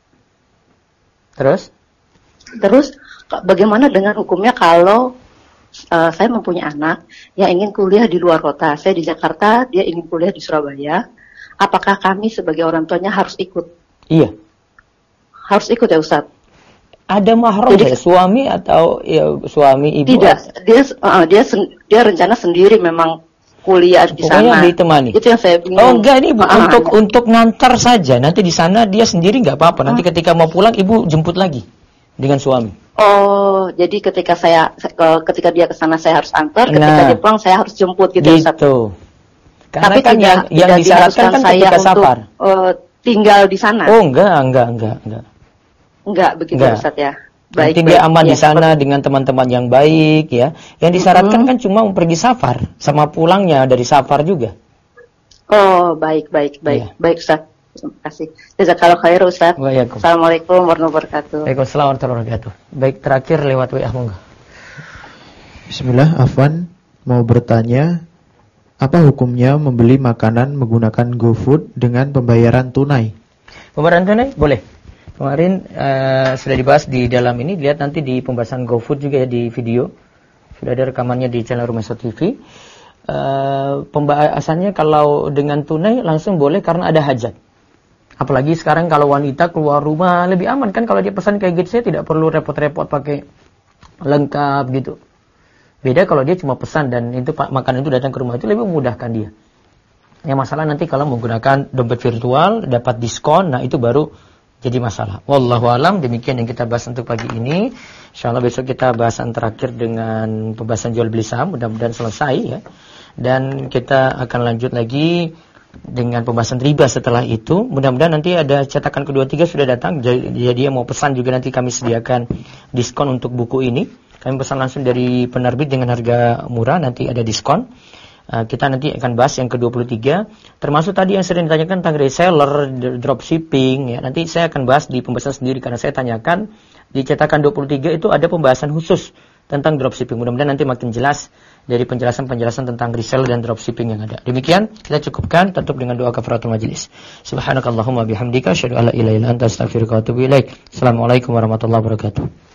S1: Terus
S7: bagaimana dengan hukumnya kalau saya mempunyai anak yang ingin kuliah di luar kota. Saya di Jakarta, dia ingin kuliah di Surabaya. Apakah kami sebagai orang tuanya harus ikut?
S1: Iya.
S7: Harus ikut ya Ustaz?
S1: Ada mahram ya, suami atau ya, suami ibu?
S7: Tidak, dia rencana sendiri memang kuliah di sana.
S1: Pokoknya ditemani.
S7: Itu yang saya bingung.
S1: Oh enggak, ini Bu, untuk ngantar saja. Nanti di sana dia sendiri nggak apa-apa. Nanti ketika mau pulang ibu jemput lagi dengan suami.
S7: Oh, jadi ketika dia ke sana saya harus antar, ketika dia pulang saya harus jemput gitu Ustaz.
S1: Gitu. Karena
S7: tapi
S1: kan yang disyaratkan kan ketika safar.
S7: Tinggal di sana.
S1: Oh, enggak.
S7: Enggak begitu Ustaz ya.
S1: Baik, dia aman di sana dengan teman-teman yang baik ya. Yang disyaratkan kan cuma pergi safar sama pulangnya dari safar juga.
S7: Oh, baik.
S1: Ya.
S7: Baik Ustaz. Terima kasih. Jazakallahu khair Ustaz. Assalamualaikum warahmatullahi wabarakatuh.
S1: Waalaikumsalam warahmatullahi wabarakatuh. Baik, terakhir lewat WA monggo.
S2: Bismillah, Afwan mau bertanya, apa hukumnya membeli makanan menggunakan GoFood dengan pembayaran tunai?
S1: Pembayaran tunai boleh. Kemarin sudah dibahas di dalam ini, lihat nanti di pembahasan GoFood juga ya di video. Sudah ada rekamannya di channel Rumesa TV. Pembahasannya kalau dengan tunai langsung boleh karena ada hajat. Apalagi sekarang kalau wanita keluar rumah lebih aman kan kalau dia pesan kayak gitu, saya tidak perlu repot-repot pakai lengkap gitu. Beda kalau dia cuma pesan dan itu makanan itu datang ke rumah, itu lebih memudahkan dia. Yang masalah nanti kalau menggunakan dompet virtual dapat diskon, nah itu baru jadi masalah. Wallahu alam, demikian yang kita bahas untuk pagi ini. Insyaallah besok kita bahasan terakhir dengan pembahasan jual beli saham, mudah-mudahan selesai ya. Dan kita akan lanjut lagi dengan pembahasan riba setelah itu. Mudah-mudahan nanti ada cetakan kedua tiga sudah datang. Jadi dia mau pesan juga nanti kami sediakan diskon untuk buku ini. Kami pesan langsung dari penerbit dengan harga murah, nanti ada diskon. Kita nanti akan bahas yang ke-23, termasuk tadi yang sering ditanyakan tentang reseller, dropshipping ya. Nanti saya akan bahas di pembahasan sendiri karena saya tanyakan di cetakan 23 itu ada pembahasan khusus tentang dropshipping. Mudah-mudahan nanti makin jelas dari penjelasan-penjelasan tentang reseller dan dropshipping yang ada. Demikian kita cukupkan, tutup dengan doa kafaratul majelis. Subhanakallahumma bihamdika asyhadu an la ilaha illa anta astaghfiruka wa atubu ilaik. Assalamualaikum warahmatullahi wabarakatuh.